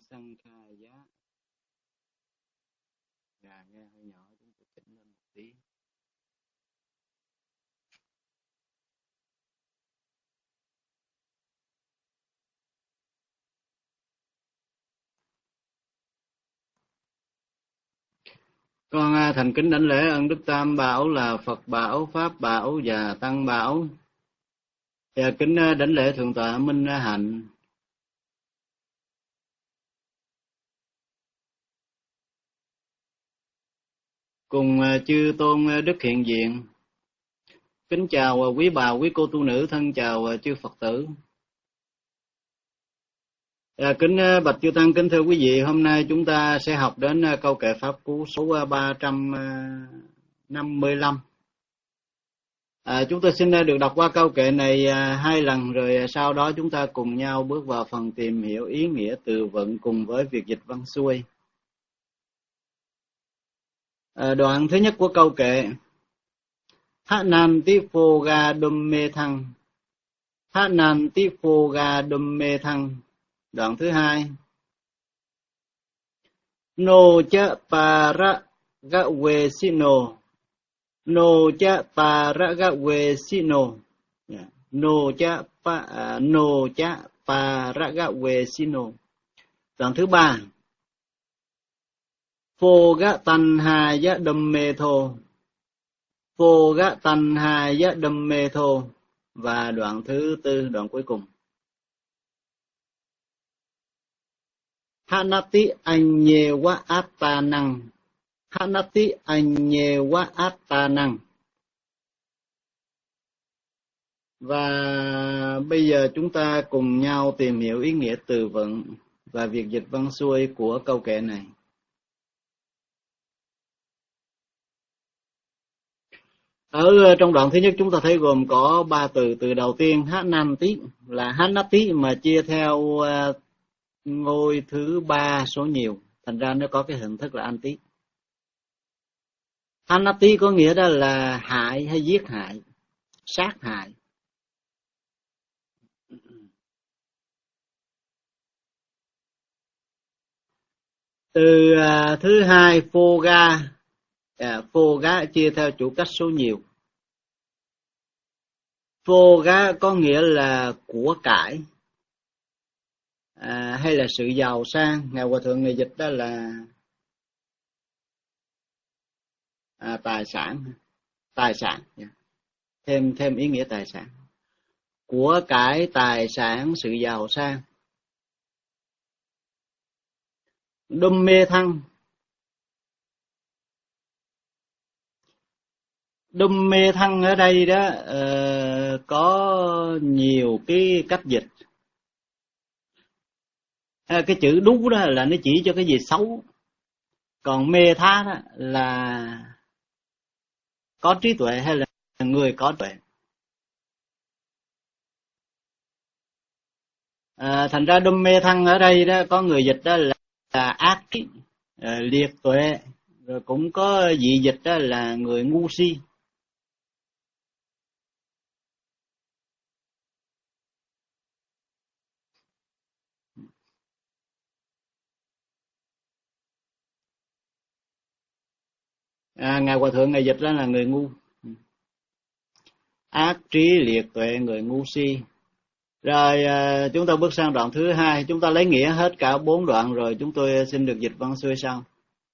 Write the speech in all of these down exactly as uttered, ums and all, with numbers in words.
Sankhaya. Gà nghe hơi nhỏ, chúng ta chỉnh lên một tí. Con thành kính đảnh lễ ơn Đức Tam Bảo là Phật Bảo, Pháp Bảo và Tăng Bảo. Và kính đảnh lễ Thượng tọa Minh Hạnh. Cùng chư tôn đức hiện diện. Kính chào quý bà, quý cô tu nữ, thân chào chư Phật tử. À, kính bạch chư tăng, kính thưa quý vị, hôm nay chúng ta sẽ học đến câu kệ pháp cú số ba trăm năm mươi lăm. À, chúng tôi xin được đọc qua câu kệ này hai lần, rồi sau đó chúng ta cùng nhau bước vào phần tìm hiểu ý nghĩa từ vựng cùng với việc dịch văn xuôi. À, đoạn thứ nhất của câu kệ: Tha nan ti phô ga đum mê thăng. Tha nan ti phô ga đum mê thăng. Đoạn thứ hai: No cha para ga we sino. No cha para ga we sino. No cha pa no cha para ga we sino. Đoạn thứ ba: Phô ga tan ha ya đâm mê thô. Phô ga tan ha ya đâm mê thô. Và đoạn thứ tư, đoạn cuối cùng: Hanati anye wa attanang. Hanati anye wa attanang. Và bây giờ chúng ta cùng nhau tìm hiểu ý nghĩa từ vựng và việc dịch văn xuôi của câu kệ này. Ở trong đoạn thứ nhất chúng ta thấy gồm có ba từ. Từ đầu tiên Hanati là Hanati mà chia theo uh, ngôi thứ ba số nhiều, thành ra nó có cái hình thức là anti. Hanati có nghĩa đó là hại hay giết hại, sát hại. Từ uh, thứ hai Phoga, à, Phoga chia theo chủ cách số nhiều. Phoga có nghĩa là của cải, à, hay là sự giàu sang. Ngài Hòa Thượng người dịch đó là à, tài sản, tài sản, thêm thêm ý nghĩa tài sản, của cải, tài sản, sự giàu sang. Đum mê thăng. Đum mê thăng ở đây đó uh, có nhiều cái cách dịch. À, cái chữ đú đó là nó chỉ cho cái gì xấu, còn mê tha đó là có trí tuệ hay là người có tuệ. À, thành ra đum mê thăng ở đây đó có người dịch đó là, là ác trí, à, liệt tuệ, rồi cũng có dị dịch đó là người ngu si. À, Ngài Hòa Thượng Ngài dịch đó là người ngu, ác trí, liệt tuệ, người ngu si. Rồi à, chúng ta bước sang đoạn thứ hai. Chúng ta lấy nghĩa hết cả bốn đoạn rồi, chúng tôi xin được dịch văn xuôi sau.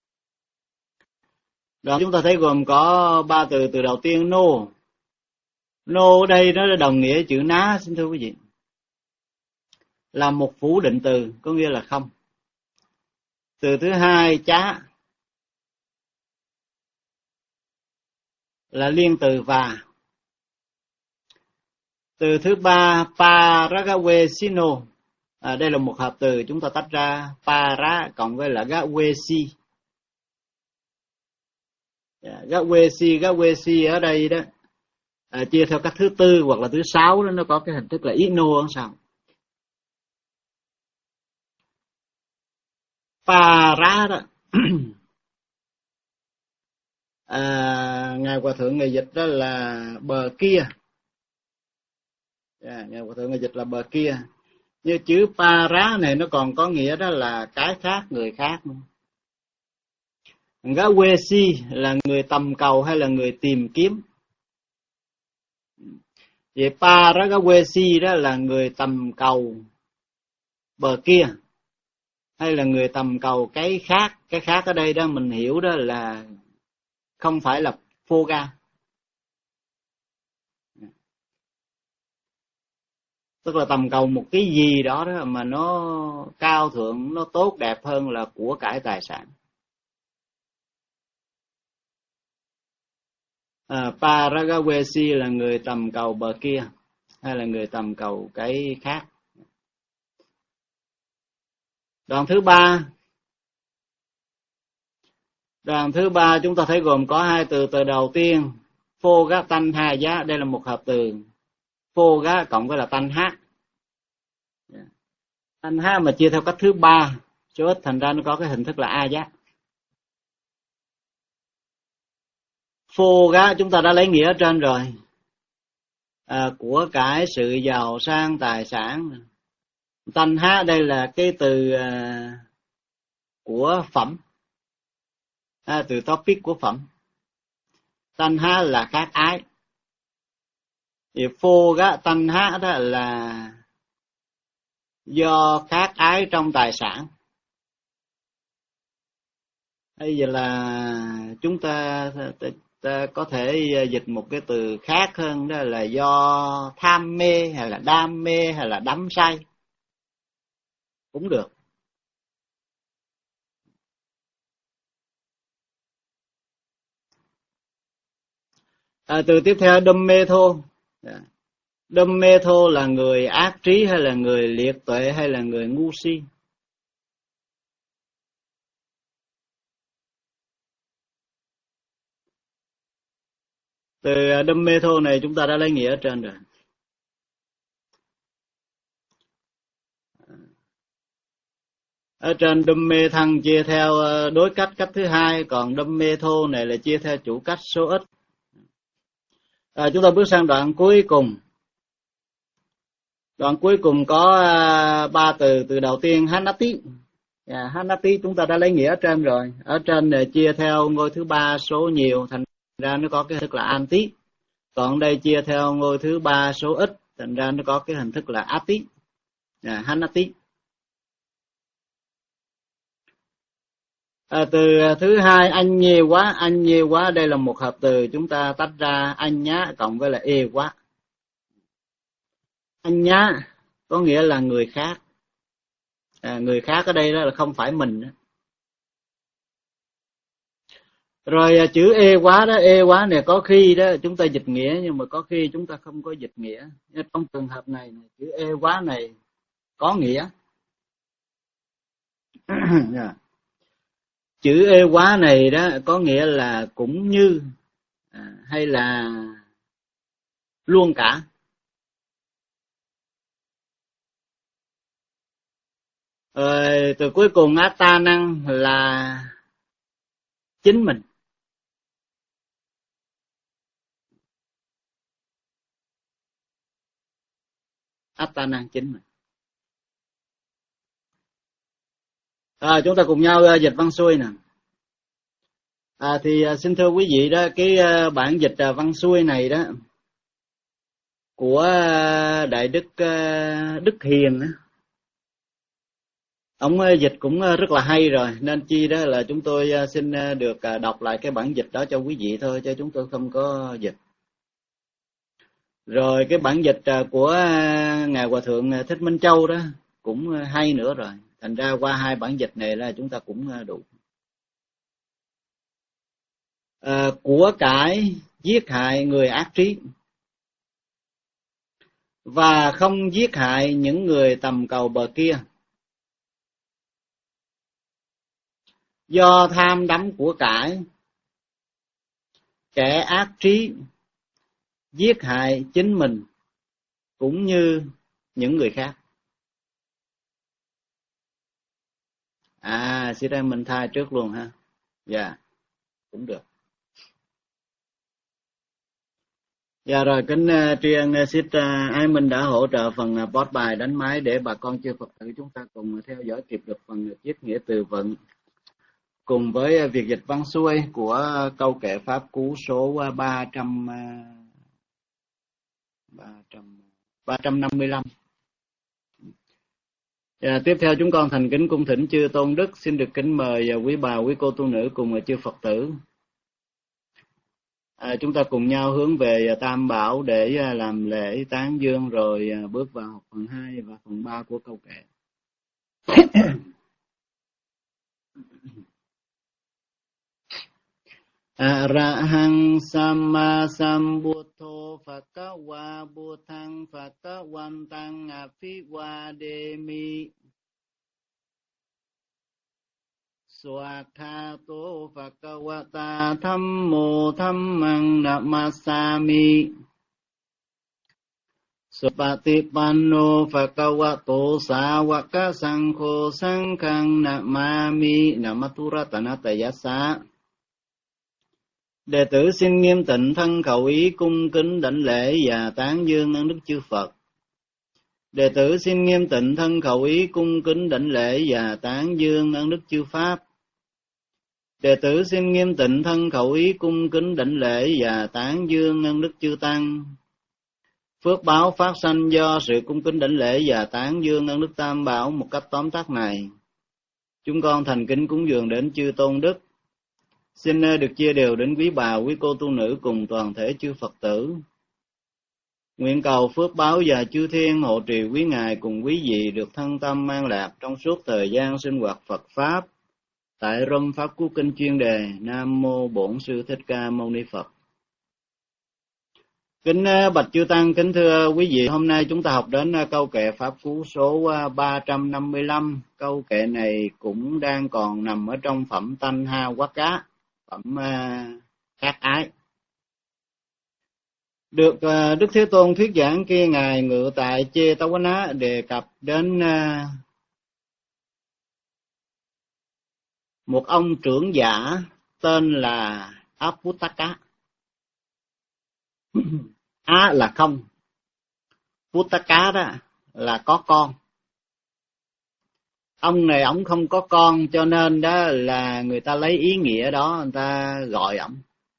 Đoạn chúng ta thấy gồm có ba từ. Từ đầu tiên no. No ở đây nó đồng nghĩa chữ ná, xin thưa quý vị, là một phủ định từ, có nghĩa là không. Từ thứ hai chá là liên từ và. Từ thứ ba paragawe sino, à, đây là một hợp từ, chúng ta tách ra para cộng với là gawe si. Yeah, gawe si, gawe si ở đây đó à, chia theo cách thứ tư hoặc là thứ sáu đó, nó có cái hình thức là ino ở sao. Para đó à, Ngài Hòa Thượng Ngài dịch đó là bờ kia. Yeah, Ngài Hòa Thượng Ngài dịch là bờ kia. Như chữ para này nó còn có nghĩa đó là cái khác, người khác. Gawesi là người tầm cầu hay là người tìm kiếm. Vậy Paragawesi đó là người tầm cầu bờ kia hay là người tầm cầu cái khác. Cái khác ở đây đó mình hiểu đó là không phải là Foga. Tức là tầm cầu một cái gì đó đó mà nó cao thượng, nó tốt đẹp hơn là của cải tài sản. À, Paragawesi là người tầm cầu bờ kia hay là người tầm cầu cái khác. Đoạn thứ ba. Đoạn thứ ba chúng ta thấy gồm có hai từ. Từ đầu tiên Foga Tanha giá, đây là một hợp từ. Foga cộng với là Tanha. Tanha mà chia theo cách thứ ba số ít, thành ra nó có cái hình thức là A giá. Foga chúng ta đã lấy nghĩa ở trên rồi. À, của cải, sự giàu sang, tài sản. Tanha đây là cái từ à, của phẩm. À, từ topic của phẩm. Tanha là khác ái. Thì Foga Tanha đó là do khác ái trong tài sản. Bây giờ là chúng ta, ta, ta có thể dịch một cái từ khác hơn, đó là do tham mê hay là đam mê hay là đắm say cũng được. À, từ tiếp theo Dummetho. Dummetho là người ác trí hay là người liệt tuệ hay là người ngu si. Từ Dummetho này chúng ta đã lấy nghĩa ở trên rồi. Ở trên Dumme thăng chia theo đối cách, cách thứ hai, còn Dummetho này là chia theo chủ cách số ít. À, chúng ta bước sang đoạn cuối cùng. Đoạn cuối cùng có uh, ba từ. Từ đầu tiên Hanati. Yeah, Hanati chúng ta đã lấy nghĩa ở trên rồi. Ở trên này chia theo ngôi thứ ba số nhiều, thành ra nó có cái hình thức là Anti. Còn đây chia theo ngôi thứ ba số ít, thành ra nó có cái hình thức là Ati. Yeah, Hanati. À, từ thứ hai anh nhê quá. Anh nhê quá đây là một hợp từ, chúng ta tách ra anh nhá cộng với là ê quá. Anh nhá có nghĩa là người khác. À, người khác ở đây đó là không phải mình. Rồi chữ ê quá đó, ê quá này có khi đó chúng ta dịch nghĩa, nhưng mà có khi chúng ta không có dịch nghĩa. Trong trường hợp này chữ ê quá này có nghĩa. Yeah. Chữ ê quá này đó có nghĩa là cũng như, à, hay là luôn cả. Rồi từ cuối cùng Atta năng là chính mình. Atta năng chính mình. À, chúng ta cùng nhau uh, dịch văn xuôi nè. À, thì uh, xin thưa quý vị đó, cái uh, bản dịch uh, văn xuôi này đó của uh, Đại Đức uh, Đức Hiền đó, ông uh, dịch cũng uh, rất là hay rồi, nên chi đó là chúng tôi uh, xin uh, được uh, đọc lại cái bản dịch đó cho quý vị thôi, chứ chúng tôi không có dịch. Rồi cái bản dịch uh, của uh, Ngài Hòa Thượng Thích Minh Châu đó cũng uh, hay nữa rồi. Thành ra qua hai bản dịch này là chúng ta cũng uh, đủ. À, của cải giết hại người ác trí và không giết hại những người tầm cầu bờ kia. Do tham đắm của cải, kẻ ác trí giết hại chính mình cũng như những người khác. À, xin đây mình thay trước luôn ha. Dạ, yeah, cũng được. Dạ rồi, kính uh, tri ân uh, Sister uh, Ái Minh đã hỗ trợ phần uh, post bài đánh máy để bà con chư Phật tử chúng ta cùng theo dõi kịp được phần uh, chiết nghĩa từ vựng cùng với uh, việc dịch văn xuôi của uh, câu kệ pháp cú số uh, ba trăm ba trăm năm mươi lăm. Dạ, tiếp theo chúng con thành kính cung thỉnh chư Tôn Đức, xin được kính mời uh, quý bà, quý cô tu nữ cùng uh, chư Phật tử. À, chúng ta cùng nhau hướng về Tam Bảo để làm lễ tán dương rồi bước vào học phần hai và phần ba của câu kệ. Arahang Samma Sambuddho Phakawa Buddhang Phakawantang Aphivademi Swakhato Phakawata Thammo Thammang Namasami Supatipanno Phakawato Sawaka Sankho Sankhang Namami Namaturatanatayasa. Đệ tử xin nghiêm tịnh thân khẩu ý cung kính đảnh lễ và tán dương ân đức chư Phật. Đệ tử xin nghiêm tịnh thân khẩu ý cung kính đảnh lễ và tán dương ân đức chư Pháp. Đệ tử xin nghiêm tịnh thân khẩu ý cung kính đảnh lễ và tán dương ân đức chư Tăng. Phước báo phát sanh do sự cung kính đảnh lễ và tán dương ân đức Tam Bảo một cách tóm tắt này, chúng con thành kính cúng dường đến chư Tôn Đức. Xin được chia đều đến quý bà, quý cô tu nữ cùng toàn thể chư Phật tử. Nguyện cầu phước báo và chư thiên hộ trì quý ngài cùng quý vị được thân tâm an lạc trong suốt thời gian sinh hoạt Phật Pháp. Tại Rome Pháp Cú Kinh chuyên đề Nam Mô Bổn Sư Thích Ca Mâu Ni Phật. Kính bạch chư Tăng, kính thưa quý vị, hôm nay chúng ta học đến câu kệ Pháp Cú số ba trăm năm mươi lăm. Câu kệ này cũng đang còn nằm ở trong phẩm Tanh Ha Quát Cá, phẩm Khác Ái. Được Đức Thế Tôn thuyết giảng khi Ngài ngự tại Chê Tâu Quán Á đề cập đến một ông trưởng giả tên là Aputaka. Á là không, Putaka đó là có con. Ông này ổng không có con cho nên đó là người ta lấy ý nghĩa đó người ta gọi ổng.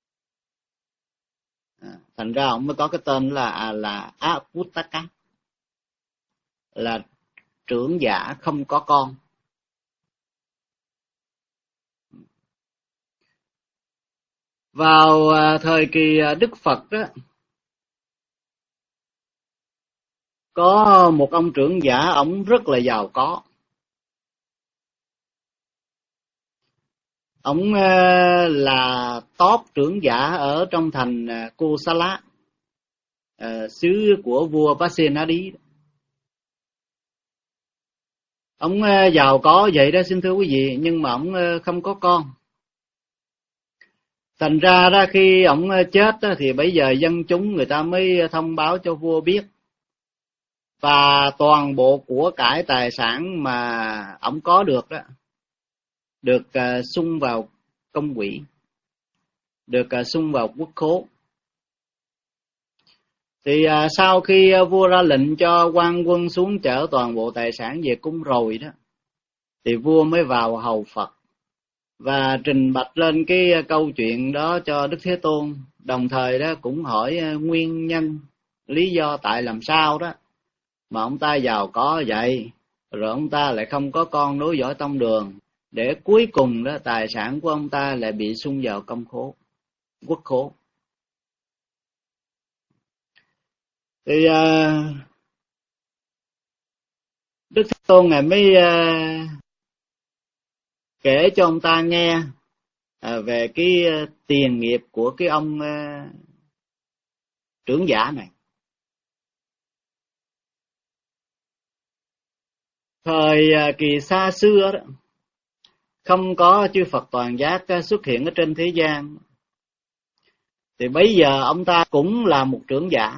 À, thành ra ổng mới có cái tên là là Aputaka, là trưởng giả không có con. Vào thời kỳ Đức Phật đó, có một ông trưởng giả, ổng rất là giàu có. Ổng là top trưởng giả ở trong thành Kosala, xứ của vua Pasenadi. Ổng giàu có vậy đó xin thưa quý vị, nhưng mà ổng không có con. Thành ra ra khi ổng chết đó, thì bây giờ dân chúng người ta mới thông báo cho vua biết. Và toàn bộ của cải tài sản mà ổng có được đó, được uh, sung vào công quỹ, được uh, sung vào quốc khố. Thì uh, sau khi uh, vua ra lệnh cho quan quân xuống chở toàn bộ tài sản về cung rồi đó, thì vua mới vào hầu Phật và trình bạch lên cái uh, câu chuyện đó cho Đức Thế Tôn. Đồng thời đó cũng hỏi uh, nguyên nhân, lý do tại làm sao đó mà ông ta giàu có vậy, rồi ông ta lại không có con nối dõi tông đường, để cuối cùng đó tài sản của ông ta lại bị sung vào công khố, quốc khố. Thì uh, Đức Thế Tôn Ngài mới uh, kể cho ông ta nghe uh, về cái uh, tiền nghiệp của cái ông uh, trưởng giả này. Thời uh, kỳ xa xưa đó, không có chư Phật toàn giác xuất hiện ở trên thế gian, thì bây giờ ông ta cũng là một trưởng giả.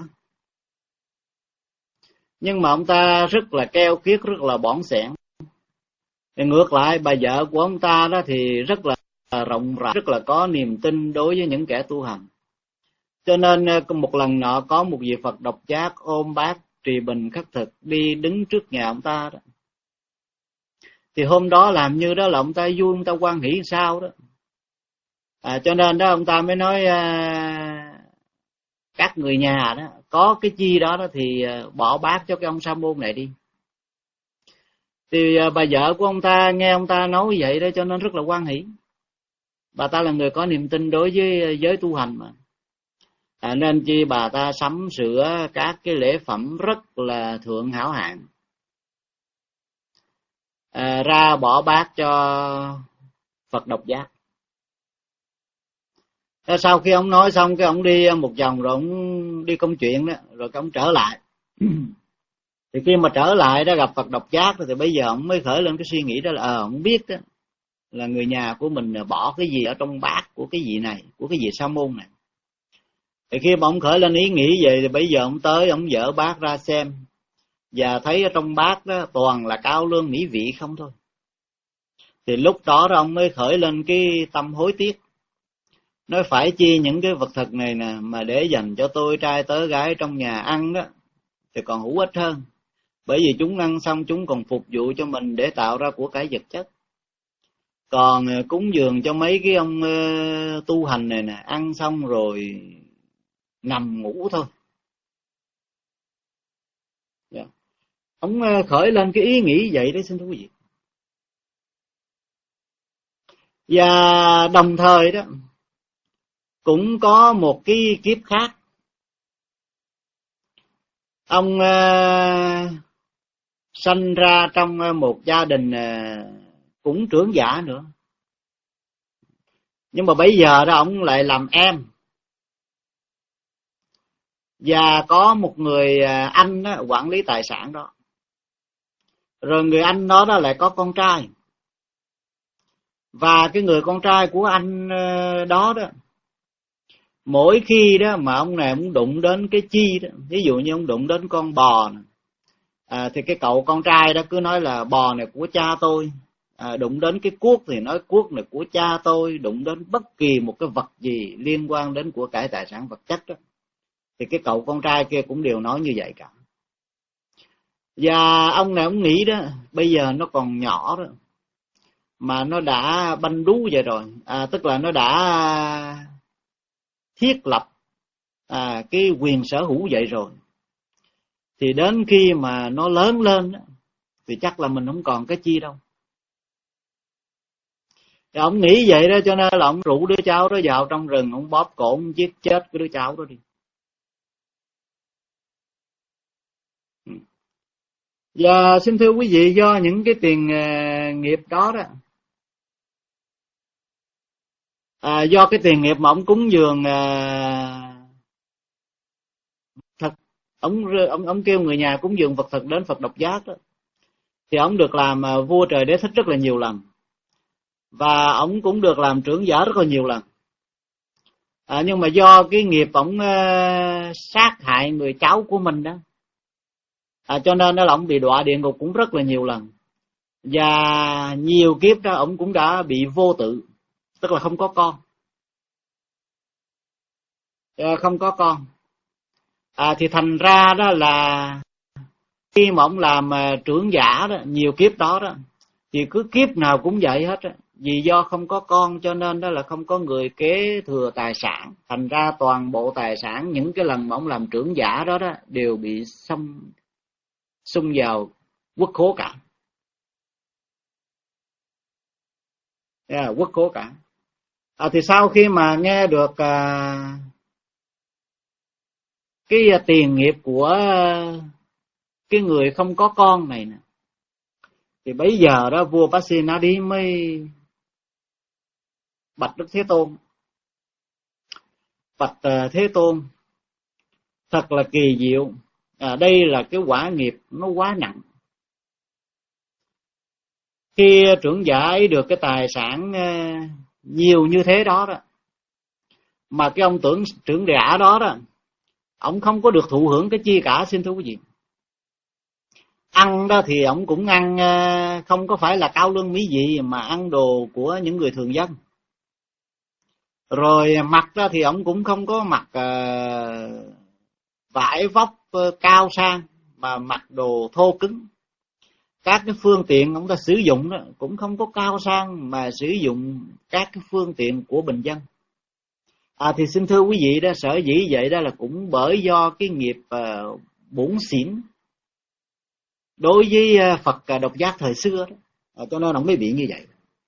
Nhưng mà ông ta rất là keo kiết, rất là bỏng sẻn. Thì ngược lại bà vợ của ông ta đó thì rất là rộng rãi, rất là có niềm tin đối với những kẻ tu hành. Cho nên một lần nọ có một vị Phật độc giác ôm bát trì bình khất thực đi đứng trước nhà ông ta đó. Thì hôm đó làm như đó là ông ta vui, ông ta hoan hỷ sao đó. À, cho nên đó ông ta mới nói à, các người nhà đó có cái chi đó, đó thì bỏ bát cho cái ông sa môn này đi. Thì à, bà vợ của ông ta nghe ông ta nói vậy đó cho nên rất là hoan hỷ. Bà ta là người có niềm tin đối với giới tu hành mà. À, nên chi bà ta sắm sửa các cái lễ phẩm rất là thượng hảo hạng, à, ra bỏ bát cho Phật độc giác. À, sau khi ông nói xong cái ông đi một vòng rồi ông đi công chuyện đó, rồi cái ông trở lại. Thì khi mà trở lại đó gặp Phật độc giác thì bây giờ ông mới khởi lên cái suy nghĩ đó là ờ, ông biết đó là người nhà của mình bỏ cái gì ở trong bát của cái vị này, của cái vị sa môn này. Thì khi mà ông khởi lên ý nghĩ vậy thì bây giờ ông tới, ông dỡ bát ra xem và thấy ở trong bát đó toàn là cao lương mỹ vị không thôi. Thì lúc đó, đó ông mới khởi lên cái tâm hối tiếc, nói phải chi những cái vật thực này nè mà để dành cho tôi trai tớ gái trong nhà ăn đó thì còn hữu ích hơn, bởi vì chúng ăn xong chúng còn phục vụ cho mình để tạo ra của cải vật chất. Còn cúng dường cho mấy cái ông uh, tu hành này nè, ăn xong rồi nằm ngủ thôi. Yeah. Ông uh, khởi lên cái ý nghĩ vậy đấy, xin thưa quý vị. Và đồng thời đó cũng có một cái kiếp khác. Ông uh, sanh ra trong một gia đình uh, cũng trưởng giả nữa. Nhưng mà bây giờ đó ông lại làm em. Và có một người uh, anh đó, quản lý tài sản đó. Rồi người anh đó, đó lại có con trai. Và cái người con trai của anh uh, đó đó, mỗi khi đó mà ông này ông đụng đến cái chi đó, ví dụ như ông đụng đến con bò này, à, thì cái cậu con trai đó cứ nói là bò này của cha tôi. À, đụng đến cái cuốc thì nói cuốc này của cha tôi. Đụng đến bất kỳ một cái vật gì liên quan đến của cải tài sản vật chất đó, thì cái cậu con trai kia cũng đều nói như vậy cả. Và ông này ông nghĩ đó, bây giờ nó còn nhỏ đó mà nó đã banh đú vậy rồi, à, tức là nó đã thiết lập à, cái quyền sở hữu vậy rồi, thì đến khi mà nó lớn lên thì chắc là mình không còn cái chi đâu. Thì ông nghĩ vậy đó cho nên là ông rủ đứa cháu đó vào trong rừng, ông bóp cổ, ông giết chết cái đứa cháu đó đi. Và xin thưa quý vị, do những cái tiền uh, nghiệp đó đó, à, do cái tiền nghiệp mà ông cúng dường uh, thật, ông, ông ông kêu người nhà cúng dường vật thực đến Phật độc giác đó, thì ông được làm uh, vua trời đế thích rất là nhiều lần, và ông cũng được làm trưởng giả rất là nhiều lần. À, nhưng mà do cái nghiệp ông uh, sát hại người cháu của mình đó, à, cho nên đó là ông bị đọa địa ngục cũng rất là nhiều lần. Và nhiều kiếp đó ông cũng đã bị vô tự, tức là không có con, à, không có con. À, thì thành ra đó là khi mà ông làm uh, trưởng giả đó, nhiều kiếp đó đó, thì cứ kiếp nào cũng vậy hết đó. Vì do không có con cho nên đó là không có người kế thừa tài sản, thành ra toàn bộ tài sản những cái lần mà ông làm trưởng giả đó đó đều bị xâm xung vào quốc khố cả. Yeah, quốc khố cả. À, thì sau khi mà nghe được à, cái tiền nghiệp của cái người không có con này nè, thì bây giờ đó vua Pasenadi mới bạch Đức Thế Tôn. Bạch uh, Thế Tôn, thật là kỳ diệu. À, đây là cái quả nghiệp nó quá nặng. Khi trưởng giả ấy được cái tài sản uh, nhiều như thế đó đó, mà cái ông tưởng trưởng giả đó đó, ông không có được thụ hưởng cái chi cả, xin thưa quý vị. Ăn đó thì ông cũng ăn uh, không có phải là cao lương mỹ vị, mà ăn đồ của những người thường dân. Rồi mặc đó thì ông cũng không có mặc uh, vải vóc uh, cao sang, mà mặc đồ thô cứng. Các cái phương tiện ông ta sử dụng đó cũng không có cao sang, mà sử dụng các cái phương tiện của bình dân. À thì xin thưa quý vị đó, sở dĩ vậy đó là cũng bởi do cái nghiệp uh, bủn xỉn đối với uh, Phật uh, độc giác thời xưa đó, à, cho nên ông mới bị như vậy.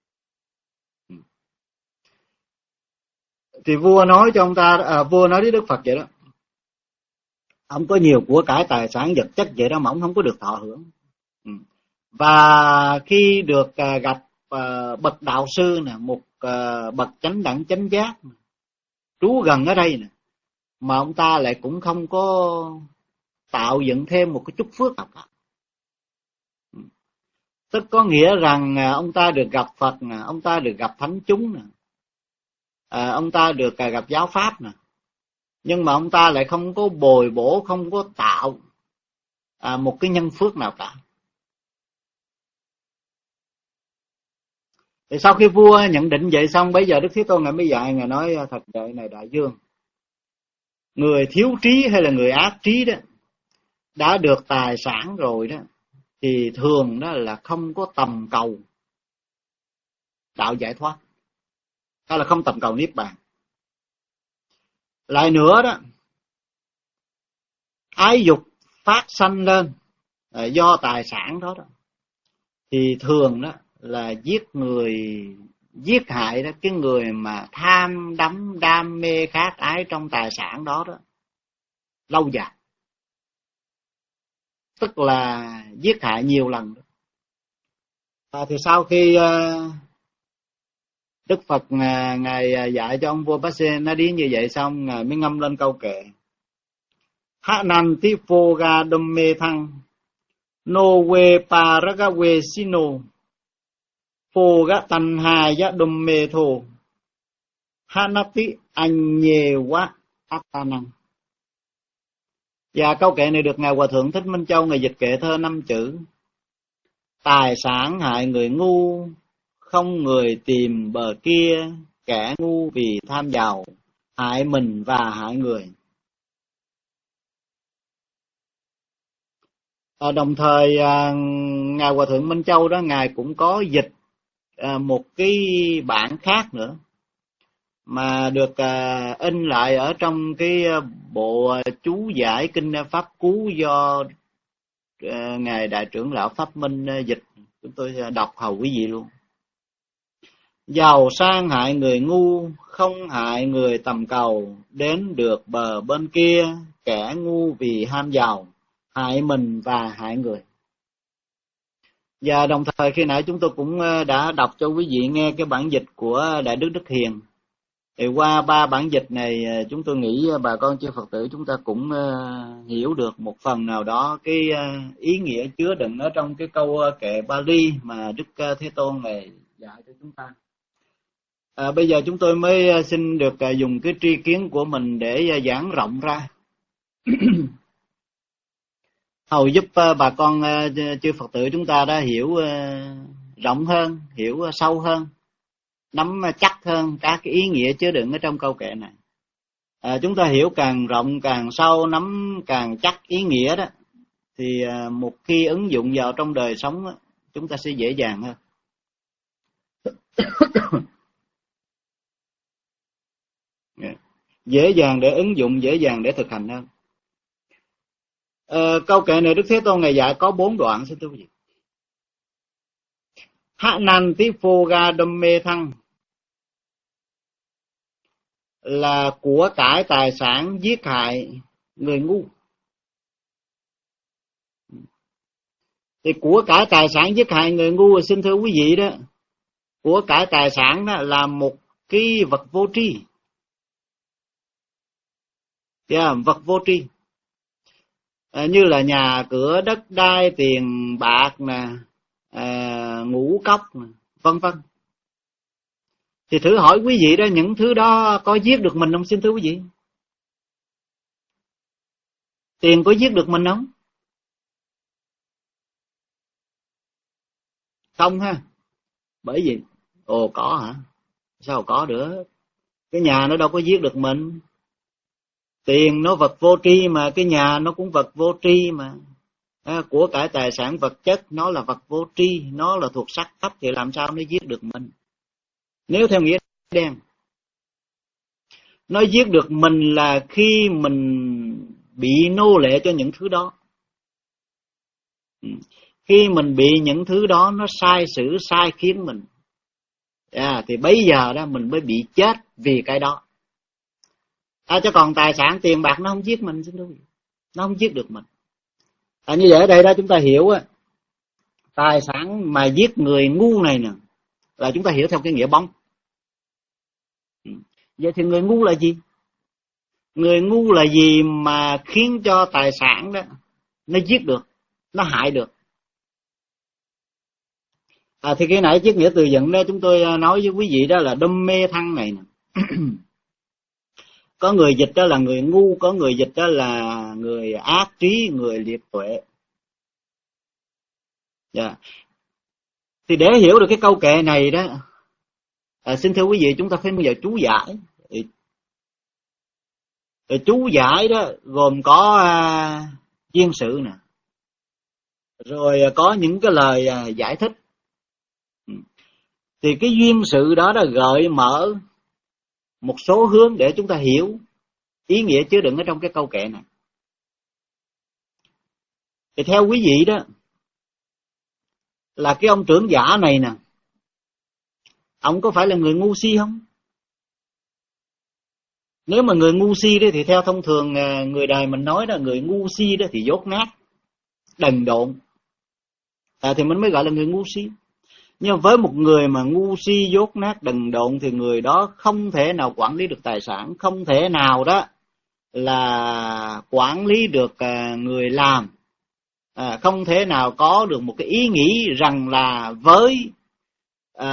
Thì vua nói cho ông ta, à, vua nói với Đức Phật vậy đó: ông có nhiều của cải tài sản vật chất vậy đó mà ông không có được thọ hưởng. Ừ. Và khi được uh, gặp uh, bậc đạo sư nè, một uh, bậc chánh đẳng chánh giác trú gần ở đây nè, mà ông ta lại cũng không có tạo dựng thêm một cái chút phước nào cả. Ừ. Tức có nghĩa rằng uh, ông ta được gặp Phật nè, ông ta được gặp thánh chúng nè, à, ông ta được uh, gặp giáo pháp nè, nhưng mà ông ta lại không có bồi bổ, không có tạo à, một cái nhân phước nào cả. Thì sau khi vua nhận định vậy xong, bây giờ Đức Thế Tôn ngài mới dạy, ngài nói: thật vậy này đại vương, người thiếu trí hay là người ác trí đó, đã được tài sản rồi đó, thì thường đó là không có tầm cầu đạo giải thoát, hay là không tầm cầu niết bàn. Lại nữa đó, ái dục phát sanh lên à, do tài sản đó đó, thì thường đó là giết người, giết hại đó cái người mà tham đắm đam mê khát ái trong tài sản đó đó lâu dài, tức là giết hại nhiều lần. À, thì sau khi uh, Đức Phật uh, ngài dạy cho ông vua Passe nó đi như vậy xong, ngài mới ngâm lên câu kệ: Ha nan ti phô ga đâm mê thăng no we pa raga we sino phô ga tan hà ya đâm mê thô ha nati anh nhề quá năng. Và câu kệ này được ngài Hòa thượng Thích Minh Châu ngài dịch kệ thơ năm chữ: tài sản hại người ngu, không người tìm bờ kia, kẻ ngu vì tham giàu, hại mình và hại người. À, đồng thời à, ngài Hòa thượng Minh Châu đó, ngài cũng có dịch à, một cái bản khác nữa mà được à, in lại ở trong cái bộ chú giải kinh Pháp Cú do à, ngài Đại trưởng lão Pháp Minh à, dịch. Chúng tôi đọc hầu quý vị luôn: giàu sang hại người ngu, không hại người tầm cầu, đến được bờ bên kia, kẻ ngu vì ham giàu, hại mình và hại người. Và đồng thời khi nãy chúng tôi cũng đã đọc cho quý vị nghe cái bản dịch của Đại Đức Đức Hiền. Thì qua ba bản dịch này, chúng tôi nghĩ bà con chư Phật tử chúng ta cũng hiểu được một phần nào đó cái ý nghĩa chứa đựng ở trong cái câu kệ Bali mà Đức Thế Tôn này dạy cho chúng ta. À, bây giờ chúng tôi mới xin được dùng cái tri kiến của mình để giảng rộng ra hầu giúp bà con chư Phật tử chúng ta đã hiểu rộng hơn, hiểu sâu hơn, nắm chắc hơn các cái ý nghĩa chứa đựng ở trong câu kệ này. À, chúng ta hiểu càng rộng càng sâu, nắm càng chắc ý nghĩa đó, thì một khi ứng dụng vào trong đời sống chúng ta sẽ dễ dàng hơn. Dễ dàng để ứng dụng, dễ dàng để thực hành hơn. Ờ, câu kệ này Đức Thế Tôn ngày dạy có bốn đoạn, xin thưa quý vị. Ha nan tí phô ga đâm mê thăng là của cải tài sản giết hại người ngu. Thì của cải tài sản giết hại người ngu, xin thưa quý vị đó, của cải tài sản đó là một cái vật vô tri. Yeah, vật vô tri. À, như là nhà cửa, đất đai, tiền bạc nè, à, ngũ cốc nè, vân vân. Thì thử hỏi quý vị đó, những thứ đó có giết được mình không, xin thưa quý vị? Tiền có giết được mình không? Không ha. Bởi vì ồ có hả? Sao có được? Cái nhà nó đâu có giết được mình. Tiền nó vật vô tri mà, cái nhà nó cũng vật vô tri mà. À, của cải tài sản vật chất nó là vật vô tri, nó là thuộc sắc thấp thì làm sao nó giết được mình? Nếu theo nghĩa đen, nó giết được mình là khi mình bị nô lệ cho những thứ đó. Khi mình bị những thứ đó nó sai sử, sai khiến mình, à, thì bây giờ đó mình mới bị chết vì cái đó. À, chứ còn tài sản tiền bạc nó không giết mình, xin thưa quý vị. Nó không giết được mình. À, như vậy ở đây đó chúng ta hiểu á, tài sản mà giết người ngu này nè là chúng ta hiểu theo cái nghĩa bóng. Vậy thì người ngu là gì? Người ngu là gì mà khiến cho tài sản đó nó giết được, nó hại được? À, thì cái nãy chiếc nghĩa từ vựng đó chúng tôi nói với quý vị đó là đâm mê thăng này nè. Có người dịch đó là người ngu, có người dịch đó là người ác trí, người liệt tuệ. Yeah. Thì để hiểu được cái câu kệ này đó, à, xin thưa quý vị, chúng ta phải bây giờ chú giải. Thì chú giải đó gồm có à, duyên sự nè, rồi có những cái lời à, giải thích. Thì cái duyên sự đó đã gợi mở một số hướng để chúng ta hiểu ý nghĩa chứa đựng ở trong cái câu kệ này. Thì theo quý vị đó, là cái ông trưởng giả này nè, ông có phải là người ngu si không? Nếu mà người ngu si đó thì theo thông thường người đời mình nói đó, người ngu si đó thì dốt nát, đần độn, à, thì mình mới gọi là người ngu si. Nhưng với một người mà ngu si, dốt nát, đần độn thì người đó không thể nào quản lý được tài sản, không thể nào đó là quản lý được người làm, à, không thể nào có được một cái ý nghĩ rằng là với à,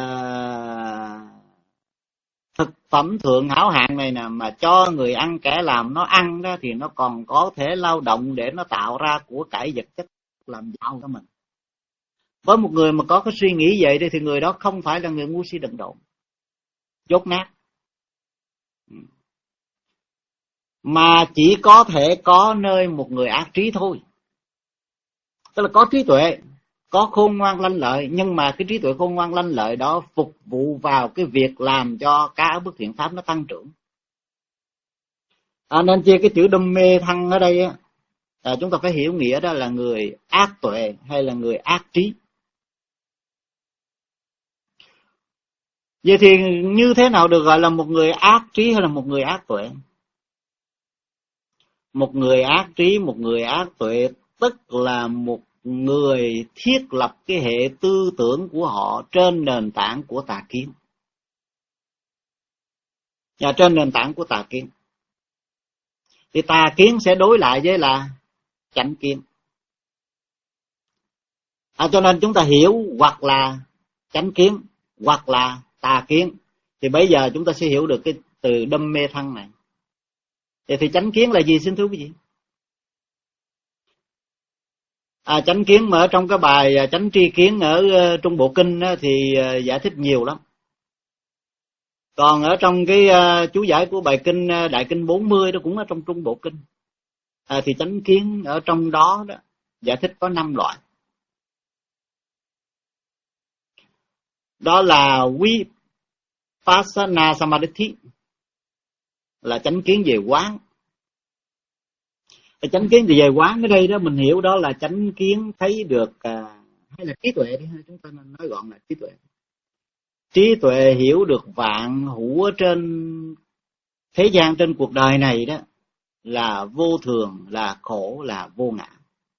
thực phẩm thượng hảo hạng này nè mà cho người ăn kẻ làm nó ăn đó thì nó còn có thể lao động để nó tạo ra của cải vật chất làm giàu cho mình. Với một người mà có cái suy nghĩ vậy thì người đó không phải là người ngu si đần độn, dốt nát, mà chỉ có thể có nơi một người ác trí thôi. Tức là có trí tuệ, có khôn ngoan lanh lợi, nhưng mà cái trí tuệ khôn ngoan lanh lợi đó phục vụ vào cái việc làm cho các bước thiện pháp nó tăng trưởng. À, nên chia cái chữ đâm mê thăng ở đây á, à, chúng ta phải hiểu nghĩa đó là người ác tuệ hay là người ác trí. Vậy thì như thế nào được gọi là một người ác trí hay là một người ác tuệ? Một người ác trí, một người ác tuệ tức là một người thiết lập cái hệ tư tưởng của họ trên nền tảng của tà kiến. Và trên nền tảng của tà kiến thì tà kiến sẽ đối lại với là chánh kiến. À, cho nên chúng ta hiểu hoặc là chánh kiến hoặc là tà kiến, thì bây giờ chúng ta sẽ hiểu được cái từ đâm mê thăng này. Thì, thì chánh kiến là gì xin thưa quý vị? À, chánh kiến mà ở trong cái bài chánh tri kiến ở uh, Trung Bộ Kinh uh, thì uh, giải thích nhiều lắm. Còn ở trong cái uh, chú giải của bài kinh uh, Đại Kinh bốn mươi đó cũng ở trong Trung Bộ Kinh. À, thì chánh kiến ở trong đó đó giải thích có năm loại. Đó là Vipassana Samadhi, là chánh kiến về quán. Chánh kiến về quán ở đây đó mình hiểu đó là chánh kiến thấy được, à, hay là trí tuệ đi, chúng ta nên nói gọn là trí tuệ. Trí tuệ hiểu được vạn hữu ở trên thế gian, trên cuộc đời này đó là vô thường, là khổ, là vô ngã.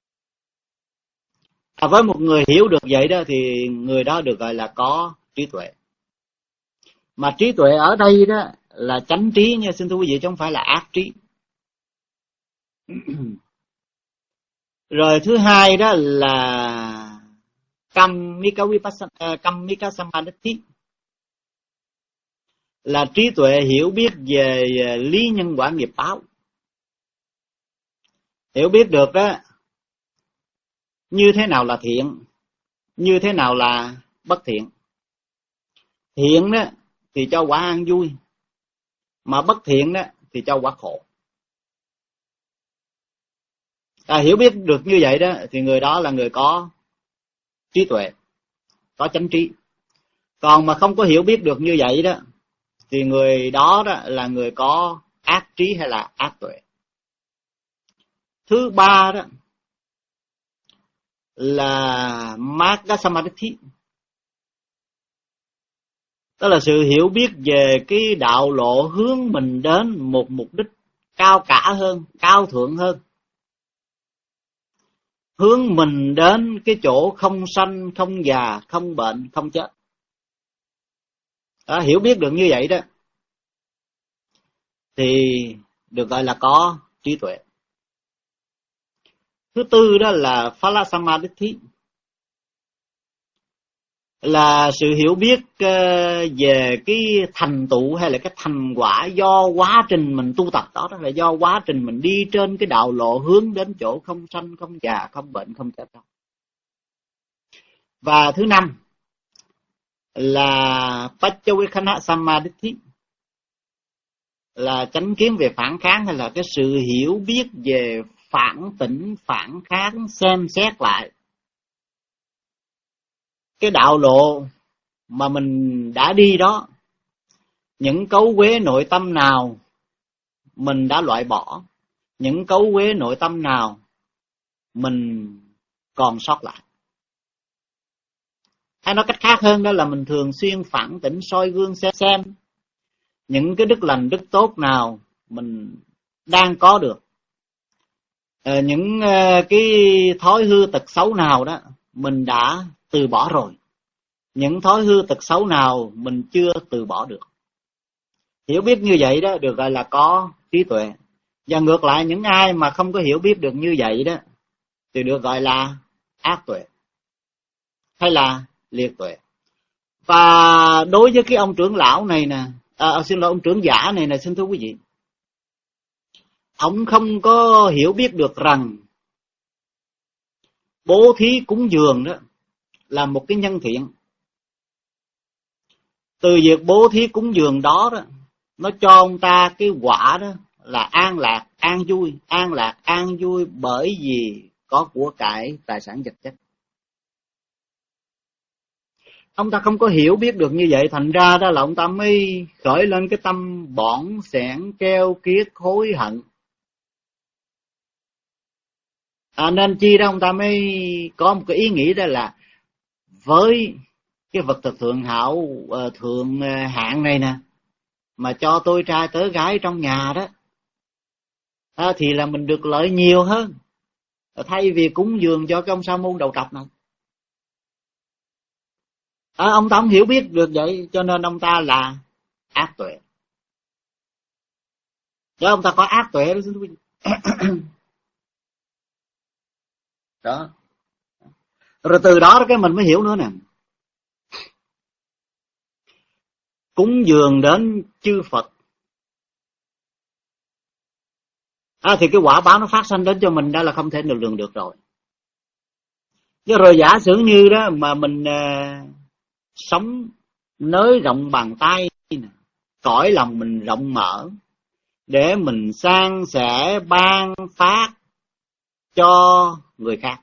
À, với một người hiểu được vậy đó thì người đó được gọi là có trí tuệ. Mà trí tuệ ở đây đó là chánh trí nha, xin thưa quý vị, chứ không phải là ác trí. Rồi thứ hai đó là Kammika Vipassana, Kammika Samadhi, là trí tuệ hiểu biết về lý nhân quả nghiệp báo. Hiểu biết được đó như thế nào là thiện, như thế nào là bất thiện. Thiện đó thì cho quả an vui, mà bất thiện đó thì cho quả khổ. À, hiểu biết được như vậy đó thì người đó là người có trí tuệ, có chánh trí. Còn mà không có hiểu biết được như vậy đó thì người đó, đó là người có ác trí hay là ác tuệ. Thứ ba đó là Magga Samadhi, đó là sự hiểu biết về cái đạo lộ hướng mình đến một mục đích cao cả hơn, cao thượng hơn, hướng mình đến cái chỗ không sanh, không già, không bệnh, không chết. Đó, hiểu biết được như vậy đó thì được gọi là có trí tuệ. Thứ tư đó là Phala Samadhi, là sự hiểu biết về cái thành tựu hay là cái thành quả do quá trình mình tu tập đó, đó là do quá trình mình đi trên cái đạo lộ hướng đến chỗ không sanh, không già, không bệnh, không chết đâu. Và thứ năm là Paccavekkhana Samadhi, là chánh kiến về phản kháng hay là cái sự hiểu biết về phản tỉnh, phản kháng, xem xét lại cái đạo lộ mà mình đã đi đó, những cấu uế nội tâm nào mình đã loại bỏ, những cấu uế nội tâm nào mình còn sót lại. Hay nói cách khác hơn đó là mình thường xuyên phản tỉnh soi gương xem, xem những cái đức lành, đức tốt nào mình đang có được, à, những uh, cái thói hư tật xấu nào đó mình đã từ bỏ rồi, những thói hư tật xấu nào mình chưa từ bỏ được. Hiểu biết như vậy đó được gọi là có trí tuệ. Và ngược lại, những ai mà không có hiểu biết được như vậy đó thì được gọi là ác tuệ hay là liệt tuệ. Và đối với cái ông trưởng lão này nè, à, xin lỗi ông trưởng giả này nè, xin thưa quý vị, ông không có hiểu biết được rằng bố thí cúng dường đó là một cái nhân thiện. Từ việc bố thí cúng dường đó đó, nó cho ông ta cái quả đó là an lạc, an vui, an lạc, an vui bởi vì có của cải, tài sản vật chất. Ông ta không có hiểu biết được như vậy, thành ra đó là ông ta mới khởi lên cái tâm bỏn sẻn, keo kiết, hối hận. À, nên chi đó ông ta mới có một cái ý nghĩ đó là với cái vật thực thượng hảo, thượng hạng này nè, mà cho tôi trai tớ gái trong nhà đó, à, thì là mình được lợi nhiều hơn, thay vì cúng dường cho cái ông sa môn đầu trọc này. À, ông ta không hiểu biết được vậy, cho nên ông ta là ác tuệ. Chứ ông ta có ác tuệ đó, xin quý vị. Đó. Rồi từ đó cái mình mới hiểu nữa nè. Cúng dường đến chư Phật, à, thì cái quả báo nó phát sinh đến cho mình đó là không thể được lường được rồi. Chứ rồi giả sử như đó mà mình à, sống nới rộng bàn tay, cõi lòng mình rộng mở để mình san sẻ ban phát cho người khác,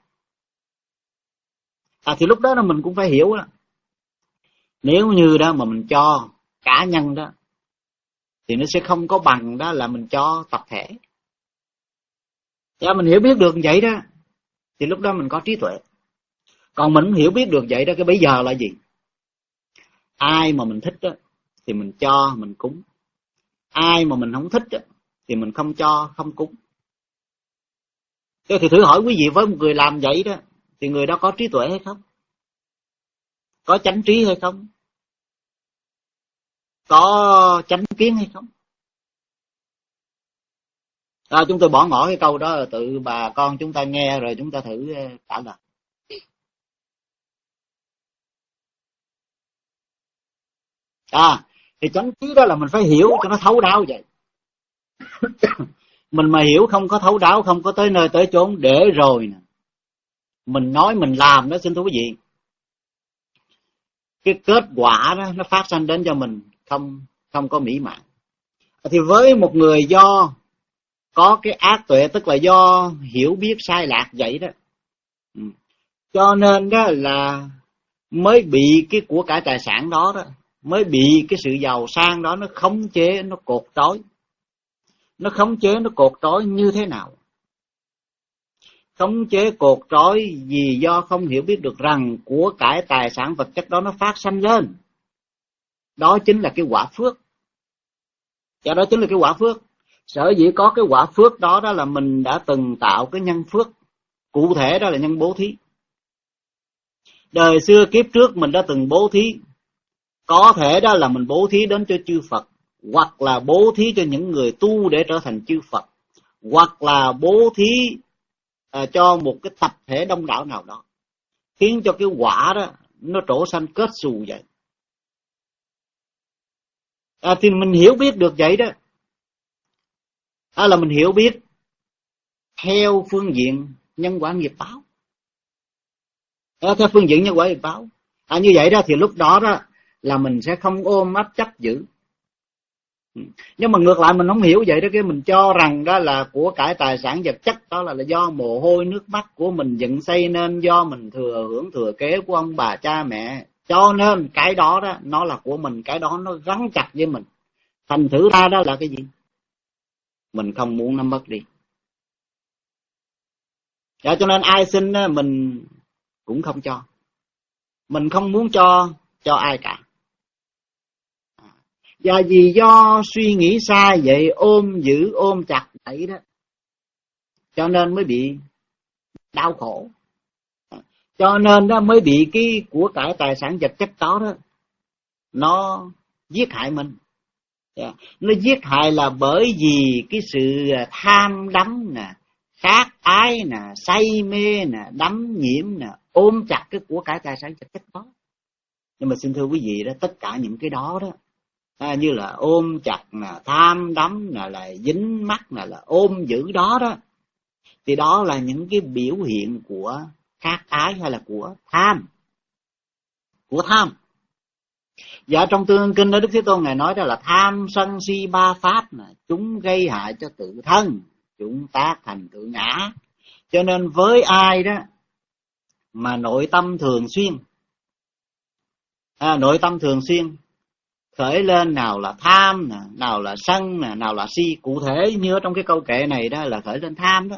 à, thì lúc đó là mình cũng phải hiểu đó. Nếu như đó mà mình cho cá nhân đó thì nó sẽ không có bằng đó là mình cho tập thể. Và mình hiểu biết được vậy đó thì lúc đó mình có trí tuệ. Còn mình không hiểu biết được vậy đó, cái bây giờ là gì? Ai mà mình thích đó thì mình cho, mình cúng. Ai mà mình không thích đó thì mình không cho, không cúng. Thế thì thử hỏi quý vị, với một người làm vậy đó thì người đó có trí tuệ hay không? Có chánh trí hay không? Có chánh kiến hay không? À, chúng tôi bỏ ngỏ cái câu đó tự bà con chúng ta nghe rồi chúng ta thử trả lời. À, thì chánh trí đó là mình phải hiểu cho nó thấu đáo vậy. Mình mà hiểu không có thấu đáo, không có tới nơi tới chốn để rồi nè mình nói mình làm đó, xin thưa quý vị, cái kết quả đó nó phát sinh đến cho mình không không có mỹ mãn. Thì với một người do có cái ác tuệ, tức là do hiểu biết sai lạc vậy đó, cho nên đó là mới bị cái của cải tài sản đó đó, mới bị cái sự giàu sang đó nó khống chế, nó cột trói. Nó khống chế, nó cột trói như thế nào? Khống chế cột trói vì do không hiểu biết được rằng của cải tài sản vật chất đó nó phát sanh lên. Đó chính là cái quả phước. Và đó chính là cái quả phước. Sở dĩ có cái quả phước đó đó là mình đã từng tạo cái nhân phước. Cụ thể đó là nhân bố thí. Đời xưa kiếp trước mình đã từng bố thí. Có thể đó là mình bố thí đến cho chư Phật, hoặc là bố thí cho những người tu để trở thành chư Phật, hoặc là bố thí à, cho một cái tập thể đông đảo nào đó, khiến cho cái quả đó nó trổ sanh kết xù vậy. À, thì mình hiểu biết được vậy đó, à, là mình hiểu biết theo phương diện nhân quả nghiệp báo, à, theo phương diện nhân quả nghiệp báo. À, như vậy đó thì lúc đó đó là mình sẽ không ôm ấp chấp giữ. Nhưng mà ngược lại mình không hiểu vậy đó, cái mình cho rằng đó là của cải tài sản vật chất đó là, là do mồ hôi nước mắt của mình dựng xây nên, do mình thừa hưởng thừa kế của ông bà cha mẹ, cho nên cái đó đó nó là của mình, cái đó nó gắn chặt với mình. Thành thử ra đó là cái gì? Mình không muốn nó mất đi. Dạ, cho nên ai xin mình cũng không cho. Mình không muốn cho cho ai cả. Và vì do suy nghĩ sai vậy, ôm giữ ôm chặt vậy đó, cho nên mới bị đau khổ. Cho nên đó mới bị cái của cải tài sản vật chất đó đó nó giết hại mình. Yeah. Nó giết hại là bởi vì cái sự tham đắm nè, khát ái nè, say mê nè, đắm nhiễm nè, ôm chặt cái của cải tài sản vật chất đó. Nhưng mà xin thưa quý vị đó, tất cả những cái đó đó, à, như là ôm chặt nè, tham đắm nè, là dính mắc nè, là ôm giữ đó đó, thì đó là những cái biểu hiện của khát ái hay là của tham. Của tham. Và trong Tương Kinh đó Đức Thế Tôn Ngài nói đó là tham sân si ba pháp nè, chúng gây hại cho tự thân, chúng tác thành tự ngã. Cho nên với ai đó mà nội tâm thường xuyên, à, nội tâm thường xuyên khởi lên nào là tham nè, nào là sân nè, nào là si, cụ thể như ở trong cái câu kệ này đó là khởi lên tham đó,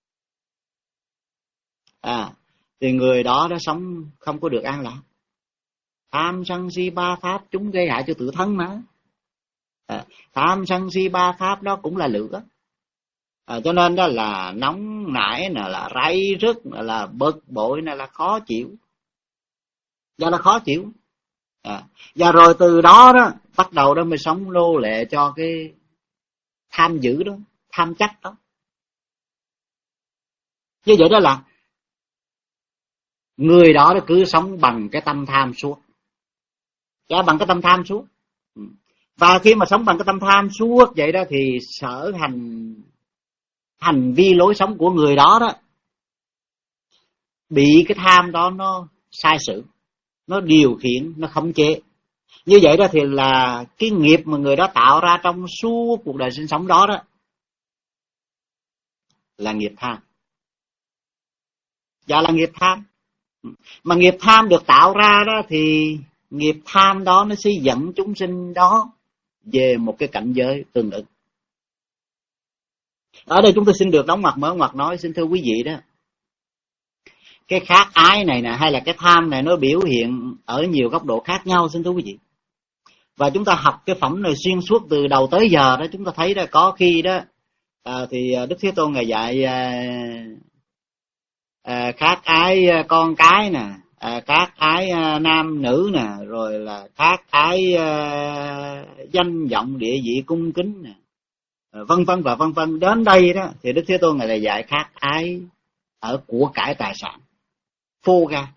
à, thì người đó đã sống không có được an lạc. Tham sân si ba pháp chúng gây hại cho tự thân mà. À, tham sân si ba pháp đó cũng là lửa. À, cho nên đó là nóng nảy nè, là ray rứt, là bực bội nè, là khó chịu. Và là khó chịu. À, và rồi từ đó đó bắt đầu đó mới sống nô lệ cho cái tham dữ đó, tham chắc đó. Như vậy đó là người đó đó cứ sống bằng cái tâm tham suốt. Dạ, bằng cái tâm tham suốt. Và khi mà sống bằng cái tâm tham suốt vậy đó thì sở hành hành vi lối sống của người đó đó bị cái tham đó nó sai sử, nó điều khiển, nó khống chế. Như vậy đó thì là cái nghiệp mà người đó tạo ra trong suốt cuộc đời sinh sống đó đó là nghiệp tham. Dạ, là nghiệp tham. Mà nghiệp tham được tạo ra đó thì nghiệp tham đó nó sẽ dẫn chúng sinh đó về một cái cảnh giới tương ứng. Ở đây chúng tôi xin được đóng ngoặc mở ngoặc nói, xin thưa quý vị đó, cái khát ái này nè hay là cái tham này nó biểu hiện ở nhiều góc độ khác nhau, xin thưa quý vị. Và chúng ta học cái phẩm này xuyên suốt từ đầu tới giờ đó, chúng ta thấy đó có khi đó à, thì Đức Thế Tôn Ngài dạy à, à, khát ái con cái nè, à, khát ái à, nam nữ nè, rồi là khát ái à, danh vọng địa vị cung kính nè, à, vân vân và vân vân. Đến đây đó thì Đức Thế Tôn Ngài lại dạy khát ái ở của cải tài sản, phô ga,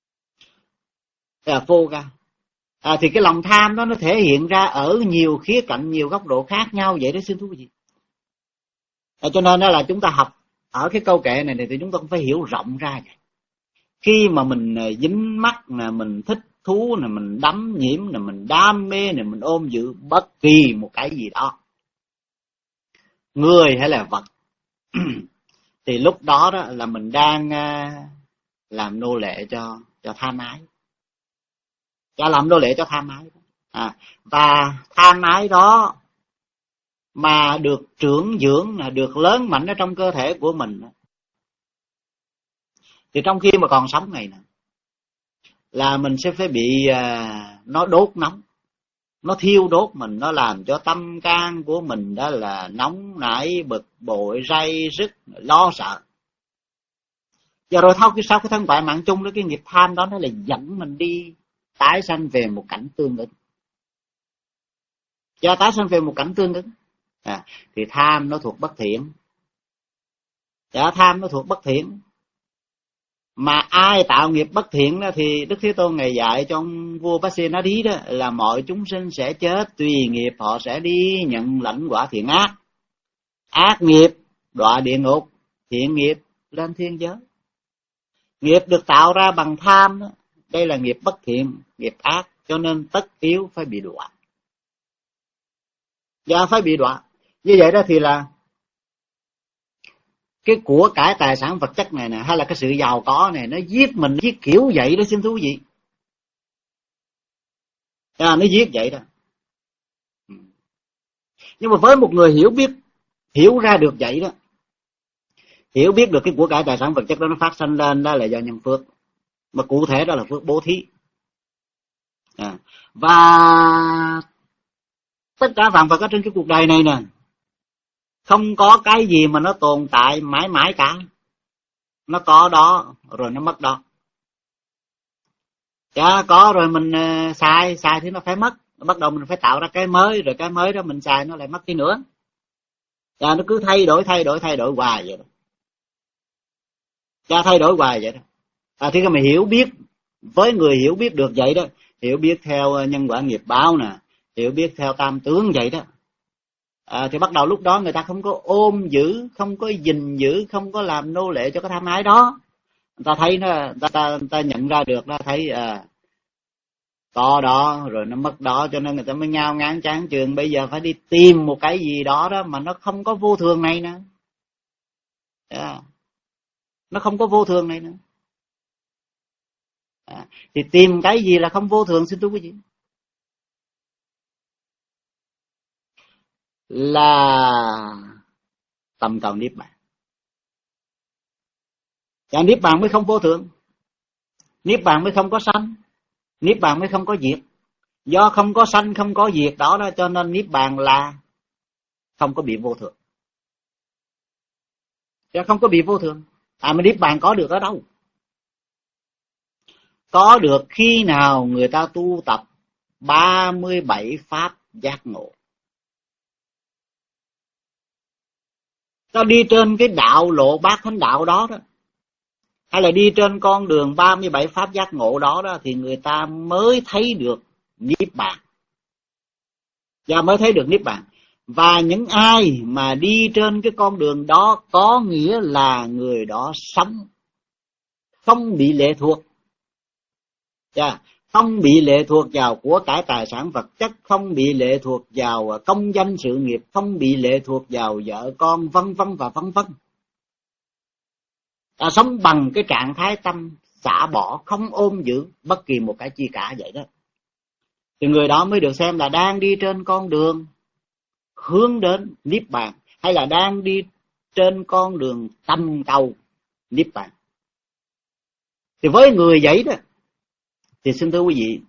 à, phô ga. À, thì cái lòng tham đó nó thể hiện ra ở nhiều khía cạnh, nhiều góc độ khác nhau vậy đó, xin thú vị. À, cho nên đó là chúng ta học ở cái câu kệ này, này thì chúng ta cũng phải hiểu rộng ra vậy. Khi mà mình dính mắc nè, mình thích thú nè, mình đắm nhiễm nè, mình đam mê nè, mình ôm giữ bất kỳ một cái gì đó, người hay là vật, thì lúc đó đó là mình đang làm nô lệ cho cho tham ái, cho làm nô lệ cho tham ái. À, và tham ái đó mà được trưởng dưỡng, là được lớn mạnh ở trong cơ thể của mình, thì trong khi mà còn sống này nè, là mình sẽ phải bị à, nó đốt nóng, nó thiêu đốt mình, nó làm cho tâm can của mình đó là nóng nảy, bực bội, ray rứt, lo sợ. Và rồi sau, sau cái thân bại mạng chung đó, cái nghiệp tham đó nó là dẫn mình đi tái sanh về một cảnh tương ứng. Và tái sanh về một cảnh tương ứng, à, thì tham nó thuộc bất thiện. Và tham nó thuộc bất thiện. Mà ai tạo nghiệp bất thiện đó thì Đức Thế Tôn Ngài dạy trong vua Pasenadi đó là mọi chúng sinh sẽ chết tùy nghiệp họ sẽ đi nhận lãnh quả thiện ác. Ác nghiệp đọa địa ngục, thiện nghiệp lên thiên giới. Nghiệp được tạo ra bằng tham đó, đây là nghiệp bất thiện, nghiệp ác, cho nên tất yếu phải bị đọa. Và phải bị đọa. Như vậy đó thì là cái của cải tài sản vật chất này nè, hay là cái sự giàu có này, nó giết mình, nó giết kiểu vậy đó, xin thú vị. À, nó giết vậy đó. Nhưng mà với một người hiểu biết, hiểu ra được vậy đó, hiểu biết được cái của cải tài sản vật chất đó nó phát sinh lên đó là do nhân phước, mà cụ thể đó là phước bố thí. À, và tất cả vạn vật ở trên cái cuộc đời này nè, không có cái gì mà nó tồn tại mãi mãi cả. Nó có đó rồi nó mất đó. Dạ, có rồi mình uh, xài, xài thì nó phải mất. Bắt đầu mình phải tạo ra cái mới, rồi cái mới đó mình xài nó lại mất đi nữa. Dạ, nó cứ thay đổi, thay đổi, thay đổi hoài vậy đó. Dạ, thay đổi hoài vậy đó. À, thì mình hiểu biết, với người hiểu biết được vậy đó, hiểu biết theo nhân quả nghiệp báo nè, hiểu biết theo tam tướng vậy đó, à, thì bắt đầu lúc đó người ta không có ôm giữ, không có gìn giữ, không có làm nô lệ cho cái tham ái đó. Người ta thấy nó, người ta, người ta nhận ra được, nó thấy à, có đó rồi nó mất đó, cho nên người ta mới ngao ngán chán chường. Bây giờ phải đi tìm một cái gì đó đó mà nó không có vô thường này nữa. Yeah. Nó không có vô thường này nữa. À, thì tìm cái gì là không vô thường, xin thưa quý vị? Là tầm cầu niết bàn. Và niết bàn mới không vô thường, niết bàn mới không có sanh, niết bàn mới không có diệt. Do không có sanh, không có diệt đó, đó cho nên niết bàn là không có bị vô thường. Chứ không có bị vô thường. À, mà niết bàn có được ở đâu? Có được khi nào người ta tu tập ba mươi bảy pháp giác ngộ. Ta đi trên cái đạo lộ bát thánh đạo đó đó, hay là đi trên con đường ba mươi bảy pháp giác ngộ đó đó, thì người ta mới thấy được niết bàn. Và mới thấy được niết bàn. Và những ai mà đi trên cái con đường đó có nghĩa là người đó sống, không bị lệ thuộc. Yeah. Không bị lệ thuộc vào của cải tài sản vật chất, không bị lệ thuộc vào công danh sự nghiệp, không bị lệ thuộc vào vợ con, vân vân và vân vân. À, sống bằng cái trạng thái tâm xả bỏ, không ôm giữ bất kỳ một cái chi cả vậy đó. Thì người đó mới được xem là đang đi trên con đường hướng đến niết bàn, hay là đang đi trên con đường tầm cầu niết bàn. Thì với người vậy đó, thì xin thưa quý vị,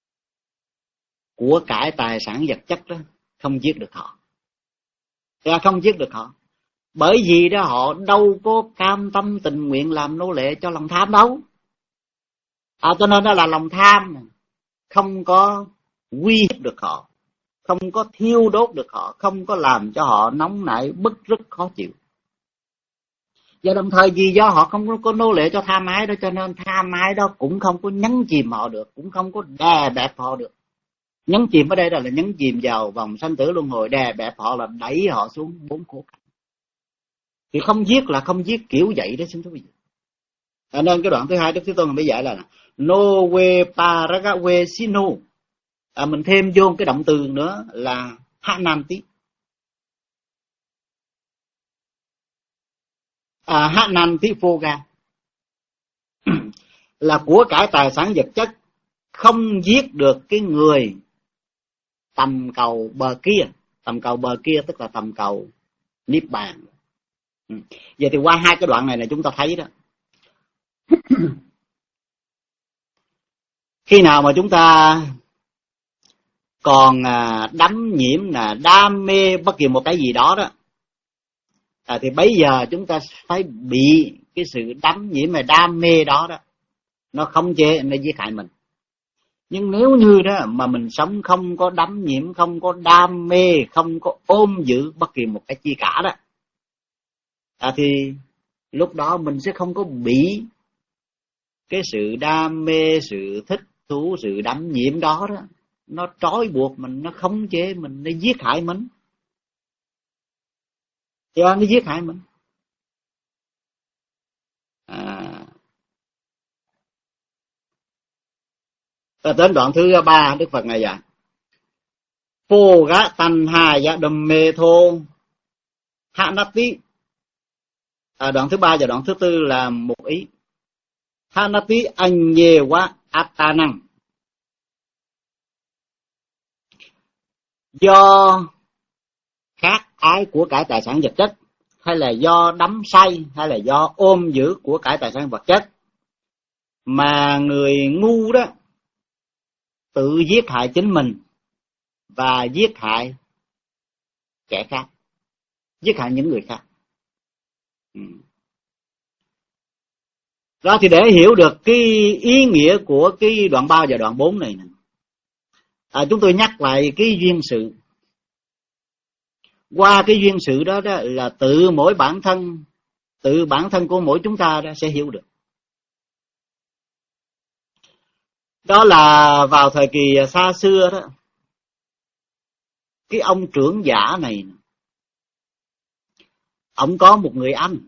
của cải tài sản vật chất đó không giết được họ. Và không giết được họ. Bởi vì đó họ đâu có cam tâm tình nguyện làm nô lệ cho lòng tham đâu. À, cho nên đó là lòng tham không có uy hiếp được họ, không có thiêu đốt được họ, không có làm cho họ nóng nảy, bức rứt, khó chịu. Và đồng thời vì do họ không có nô lệ cho tham ái đó, cho nên tham ái đó cũng không có nhấn chìm họ được, cũng không có đè bẹp họ được. Nhấn chìm ở đây là nhấn chìm vào vòng sanh tử luân hồi, đè bẹp họ là đẩy họ xuống bốn khổ cảnh. Thì không giết là không giết kiểu vậy đó, xin thưa quý vị. À, nên cái đoạn thứ hai Đức Thế Tôn mới dạy là no we paraga we sino. À, mình thêm vô cái động từ nữa là hananti. à, Hananti Phoga là của cải tài sản vật chất không giết được cái người tầm cầu bờ kia. Tầm cầu bờ kia tức là tầm cầu Niết Bàn. Ừ. Vậy thì qua hai cái đoạn này là chúng ta thấy đó. Khi nào mà chúng ta còn đắm nhiễm là đam mê bất kỳ một cái gì đó đó, à, thì bây giờ chúng ta phải bị cái sự đắm nhiễm và đam mê đó đó nó khống chế, nó giết hại mình. Nhưng nếu như đó mà mình sống không có đắm nhiễm, không có đam mê, không có ôm giữ bất kỳ một cái chi cả đó, à, thì lúc đó mình sẽ không có bị cái sự đam mê, sự thích thú, sự đắm nhiễm đó đó nó trói buộc mình, nó khống chế mình, nó giết hại mình. Thì nó giết hại mình. À. Và đến đoạn thứ ba, Đức Phật này dạy Phô gá tành hà dạ đầm mê thô hạ nát tí. À, đoạn thứ ba và đoạn thứ tư là một ý. Hạ nát tí anh nhê quá át ta năng. Do khát ái của cải tài sản vật chất, hay là do đắm say, hay là do ôm giữ của cải tài sản vật chất, mà người ngu đó tự giết hại chính mình và giết hại kẻ khác, giết hại những người khác. Ừ. Đó thì để hiểu được cái ý nghĩa của cái đoạn ba và đoạn bốn này, à, chúng tôi nhắc lại cái duyên sự. Qua cái duyên sự đó, đó là tự mỗi bản thân, tự bản thân của mỗi chúng ta đó sẽ hiểu được. Đó là vào thời kỳ xa xưa đó, cái ông trưởng giả này, ông có một người anh.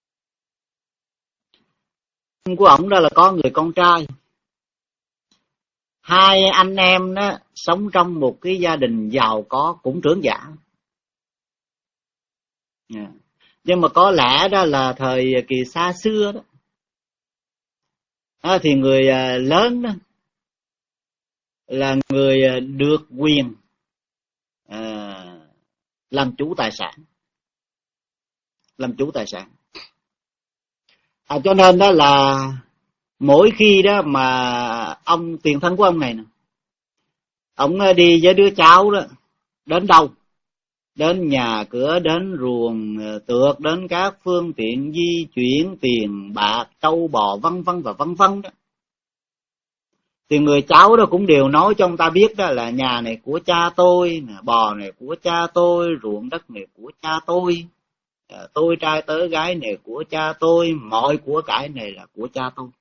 Anh của ông đó là có người con trai. Hai anh em đó sống trong một cái gia đình giàu có, cũng trưởng giả. Yeah. Nhưng mà có lẽ đó là thời kỳ xa xưa đó, à, thì người lớn đó là người được quyền à, làm chủ tài sản, làm chủ tài sản. À, cho nên đó là mỗi khi đó mà ông tiền thân của ông này nè, ông đi với đứa cháu đó đến đâu, đến nhà cửa, đến ruộng tược, đến các phương tiện di chuyển, tiền bạc, trâu bò vân vân và vân vân đó, thì người cháu đó cũng đều nói cho ông ta biết đó là nhà này của cha tôi, bò này của cha tôi, ruộng đất này của cha tôi, tôi trai tớ gái này của cha tôi, mọi của cải này là của cha tôi.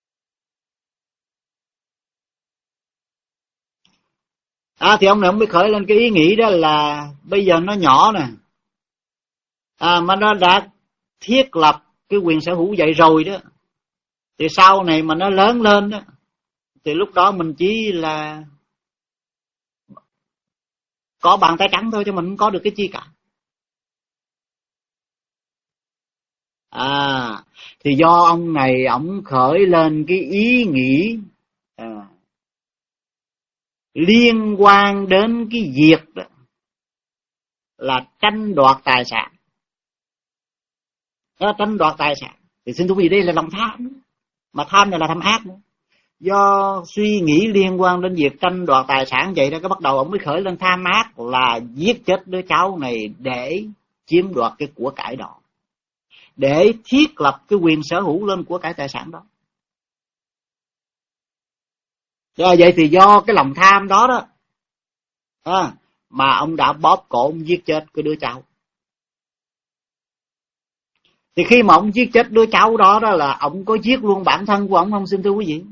À, thì ông này ông mới khởi lên cái ý nghĩ đó là bây giờ nó nhỏ nè, à, mà nó đã thiết lập cái quyền sở hữu vậy rồi đó, thì sau này mà nó lớn lên đó, thì lúc đó mình chỉ là có bàn tay trắng thôi, chứ mình không có được cái chi cả. À, thì do ông này ông khởi lên cái ý nghĩ à, liên quan đến cái việc đó là tranh đoạt tài sản. Đó, tranh đoạt tài sản thì xin thú vị, đây là lòng tham, mà tham này là tham ác nữa. Do suy nghĩ liên quan đến việc tranh đoạt tài sản vậy đó, cái bắt đầu ông mới khởi lên tham ác là giết chết đứa cháu này để chiếm đoạt cái của cải đó, để thiết lập cái quyền sở hữu lên của cải tài sản đó. Rồi vậy thì do cái lòng tham đó đó à, mà ông đã bóp cổ, ông giết chết cái đứa cháu. Thì khi mà ông giết chết đứa cháu đó đó là ông có giết luôn bản thân của ông không, xin thưa quý vị?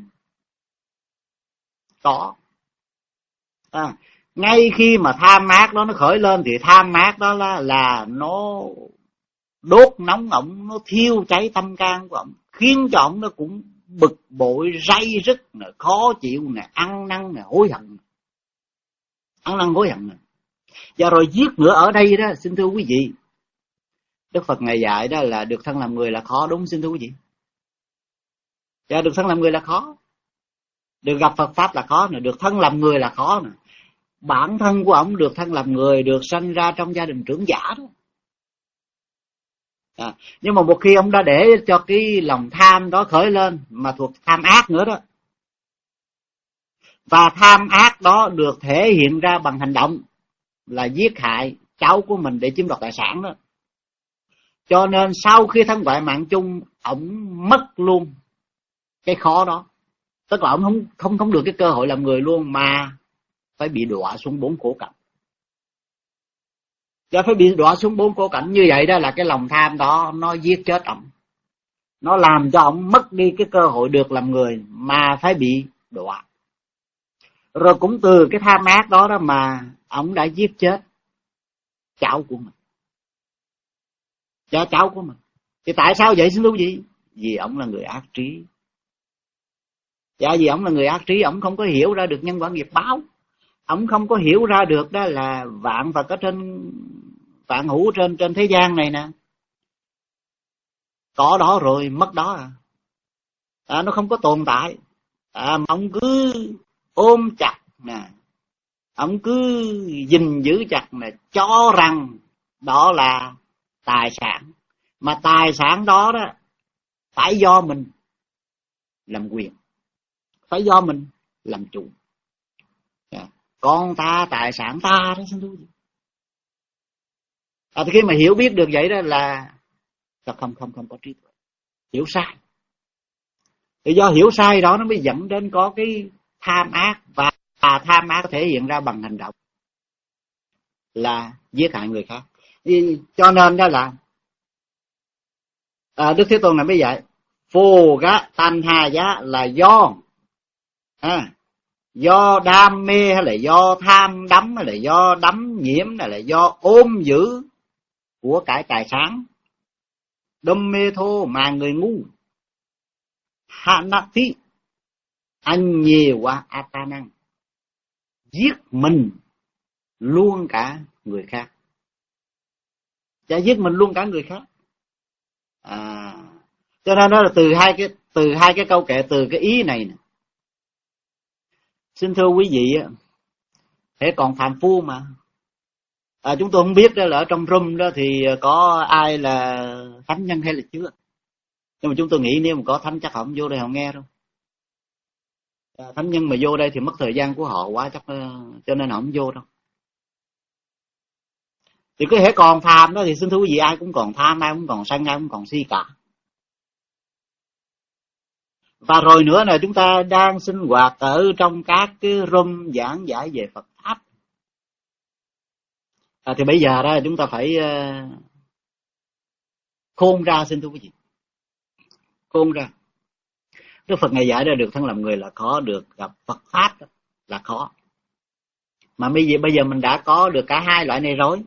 Có. À, ngay khi mà tham ác đó nó khởi lên thì tham ác đó là, là nó đốt nóng ổng, nó thiêu cháy tâm can của ổng, khiến cho ổng nó cũng bực bội, ray rứt, khó chịu, ăn năn, hối hận, ăn năn hối hận. Và rồi giết nữa ở đây đó, xin thưa quý vị, Đức Phật Ngài dạy đó là được thân làm người là khó, đúng xin thưa quý vị? Dạ, được thân làm người là khó. Được gặp Phật Pháp là khó nè, được thân làm người là khó nè. Bản thân của ổng được thân làm người, được sanh ra trong gia đình trưởng giả đó. À, nhưng mà một khi ông đã để cho cái lòng tham đó khởi lên, mà thuộc tham ác nữa đó, và tham ác đó được thể hiện ra bằng hành động là giết hại cháu của mình để chiếm đoạt tài sản đó, cho nên sau khi thân ngoại mạng chung, ổng mất luôn cái khó đó. Tức là ổng không không không được cái cơ hội làm người luôn, mà phải bị đọa xuống bốn khổ cảnh. Và phải bị đọa xuống bốn khổ cảnh như vậy đó là cái lòng tham đó nó giết chết ổng, nó làm cho ổng mất đi cái cơ hội được làm người, mà phải bị đọa. Rồi cũng từ cái tham ác đó đó mà ổng đã giết chết cháu của mình, cho cháu của mình. Thì tại sao vậy xin thú vị? Vì ổng là người ác trí. Dạ, vì ổng là người ác trí, ổng không có hiểu ra được nhân quả nghiệp báo. Ổng không có hiểu ra được đó là vạn vật ở trên, vạn hữu trên trên thế gian này nè, có đó rồi mất đó à. À, nó không có tồn tại. À, mà ông cứ ôm chặt nè, ông cứ gìn giữ chặt nè, cho rằng đó là tài sản. Mà tài sản đó đó phải do mình làm quyền, phải do mình làm chủ. À, con ta tài sản ta đó xin thú. À, thì khi mà hiểu biết được vậy đó là không không không có trí tuệ, hiểu sai. Thì do hiểu sai đó nó mới dẫn đến có cái tham ác, và tham ác thể hiện ra bằng hành động là giết hại người khác. Thì cho nên đó là à, Đức Thế Tôn này mới dạy phù gá tan hà giá là do à, do đam mê, hay là do tham đắm, hay là do đắm nhiễm, hay là do ôm giữ của cải tài sản. Đâm mê thô mà người ngu Hanati anh nhiều quá Atanan, giết mình luôn cả người khác. Chả giết mình luôn cả người khác. À, cho nên đó là từ hai cái từ hai cái câu kệ, từ cái ý này nè. Xin thưa quý vị, thế còn phàm phu mà. À, chúng tôi không biết đó là ở trong room đó thì có ai là thánh nhân hay là chưa. Nhưng mà chúng tôi nghĩ nếu mà có thánh chắc họ không vô đây họ nghe đâu. À, thánh nhân mà vô đây thì mất thời gian của họ quá, chắc cho nên họ không vô đâu. Thì cứ hễ còn tham đó thì xin thưa quý vị, ai cũng còn tham, ai cũng còn sân, ai cũng còn si cả. Và rồi nữa là chúng ta đang sinh hoạt ở trong các cái room giảng giải về Phật Pháp. À, thì bây giờ đó chúng ta phải uh, khôn ra xin thưa quý vị. Khôn ra. Đức Phật Ngài dạy ra được thân làm người là khó, được gặp Phật Pháp là khó. Mà bây giờ, bây giờ mình đã có được cả hai loại này rồi.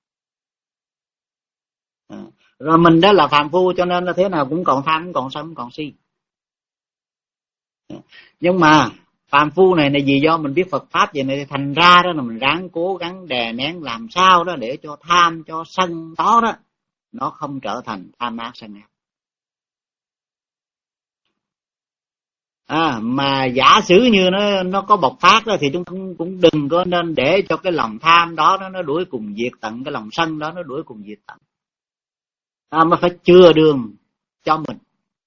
À, rồi mình đó là phàm phu cho nên là thế nào cũng còn tham, cũng còn sân, cũng còn si. À, nhưng mà phàm phu này là vì do mình biết Phật Pháp vậy này, thành ra đó là mình ráng cố gắng đè nén làm sao đó để cho tham, cho sân đó đó nó không trở thành tham ác sân ác. À, mà giả sử như nó nó có bộc phát đó thì chúng ta cũng đừng có nên để cho cái lòng tham đó nó, nó đuổi cùng diệt tận, cái lòng sân đó nó đuổi cùng diệt tận. À, mà phải chừa đường cho mình.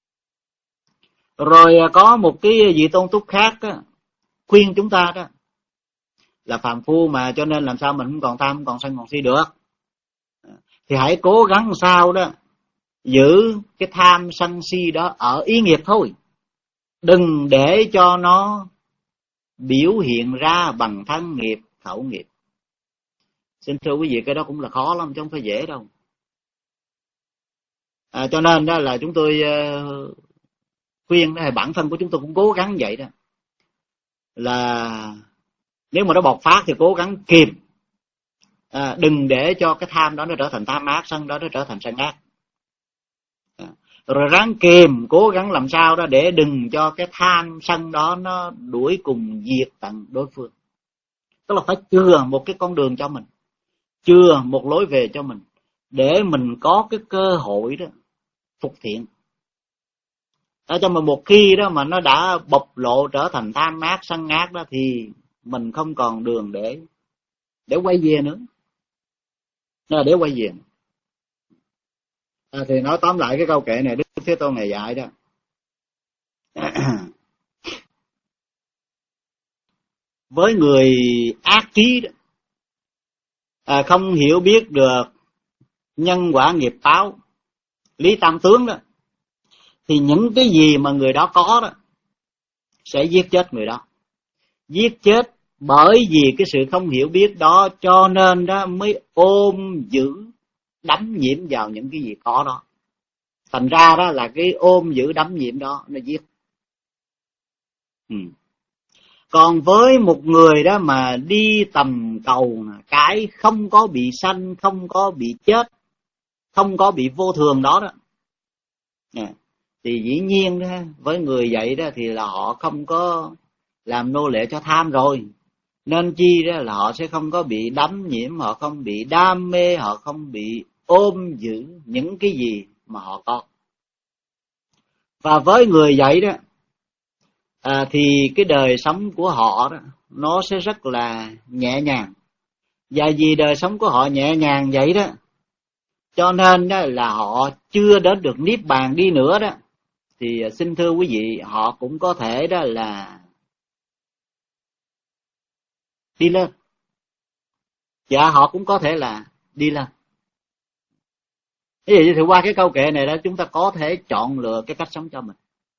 Rồi có một cái vị tôn túc khác đó, khuyên chúng ta đó là phàm phu mà, cho nên làm sao mình không còn tham, không còn sân, còn si được. Thì hãy cố gắng sao đó giữ cái tham sân si đó ở ý nghiệp thôi, đừng để cho nó biểu hiện ra bằng thân nghiệp, khẩu nghiệp. Xin thưa quý vị, cái đó cũng là khó lắm chứ không phải dễ đâu. À, cho nên đó là chúng tôi uh, khuyên đó, bản thân của chúng tôi cũng cố gắng vậy đó, là nếu mà nó bộc phát thì cố gắng kìm, à, đừng để cho cái tham đó nó trở thành tham ác, sân đó nó trở thành sân ác. À, rồi ráng kìm, cố gắng làm sao đó để đừng cho cái tham sân đó nó đuổi cùng diệt tận đối phương. Tức là phải chừa một cái con đường cho mình, chừa một lối về cho mình, để mình có cái cơ hội đó phục thiện. Ở trong mà một khi đó mà nó đã bộc lộ trở thành tham ác sân ác đó thì mình không còn đường để để quay về nữa, là để quay về. À, thì nói tóm lại cái câu kệ này Đức Thế Tôn Ngài dạy đó. Với người ác trí đó, à, không hiểu biết được nhân quả nghiệp báo, lý tam tướng đó, thì những cái gì mà người đó có đó sẽ giết chết người đó. Giết chết bởi vì cái sự không hiểu biết đó, cho nên đó mới ôm giữ đắm nhiễm vào những cái gì có đó. Thành ra đó là cái ôm giữ đắm nhiễm đó nó giết. Ừ. Còn với một người đó mà đi tầm cầu cái không có bị sanh, không có bị chết, không có bị vô thường đó đó, thì dĩ nhiên đó, với người vậy đó thì là họ không có làm nô lệ cho tham rồi, nên chi đó là họ sẽ không có bị đắm nhiễm, họ không bị đam mê, họ không bị ôm giữ những cái gì mà họ có. Và với người vậy đó, à, thì cái đời sống của họ đó nó sẽ rất là nhẹ nhàng. Và vì đời sống của họ nhẹ nhàng vậy đó, cho nên đó là họ chưa đến được niết bàn đi nữa đó, thì xin thưa quý vị, họ cũng có thể đó là đi lên. Dạ, họ cũng có thể là đi lên. Thế vậy thì qua cái câu kệ này đó, chúng ta có thể chọn lựa cái cách sống cho mình.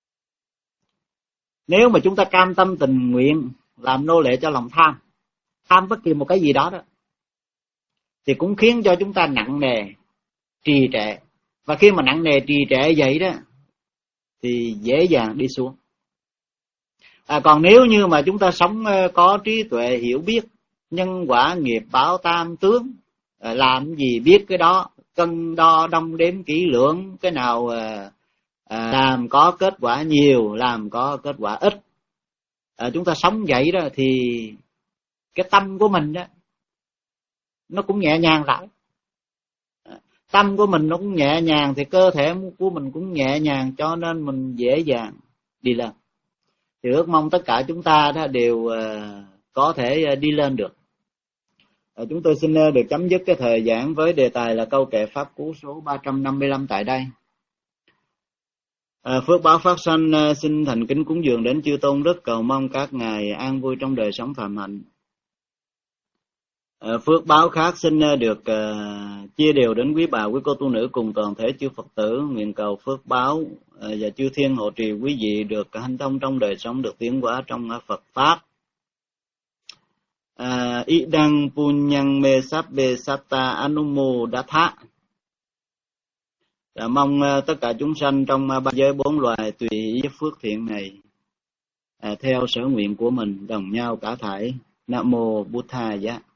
Nếu mà chúng ta cam tâm tình nguyện làm nô lệ cho lòng tham, tham bất kỳ một cái gì đó đó, thì cũng khiến cho chúng ta nặng nề, trì trệ. Và khi mà nặng nề trì trệ vậy đó, thì dễ dàng đi xuống. À, còn nếu như mà chúng ta sống có trí tuệ, hiểu biết nhân quả nghiệp báo tam tướng, làm gì biết cái đó, cân đo đong đếm kỹ lưỡng, cái nào à, làm có kết quả nhiều, làm có kết quả ít. À, chúng ta sống vậy đó thì cái tâm của mình đó nó cũng nhẹ nhàng lại. Tâm của mình nó cũng nhẹ nhàng thì cơ thể của mình cũng nhẹ nhàng, cho nên mình dễ dàng đi lên. Thì ước mong tất cả chúng ta đó đều uh, có thể uh, đi lên được. Uh, chúng tôi xin uh, được chấm dứt cái thời giảng với đề tài là câu kệ pháp cú số ba trăm năm mươi lăm tại đây. Uh, phước báo phát sanh uh, xin thành kính cúng dường đến chư tôn đức, cầu mong các ngài an vui trong đời sống phàm hạnh. Uh, phước báo khác xin uh, được uh, chia đều đến quý bà, quý cô tu nữ cùng toàn thể chư Phật tử. Nguyện cầu phước báo uh, và chư thiên hộ trì quý vị được hanh thông trong đời sống, được tiến hóa trong uh, Phật pháp. Idang uh, punyang me sabbe satta anumo datha. Và mong uh, tất cả chúng sanh trong uh, ba giới bốn loài tùy ý phước thiện này, uh, theo sở nguyện của mình đồng nhau cả thảy. Nam mô Bụt Thầy.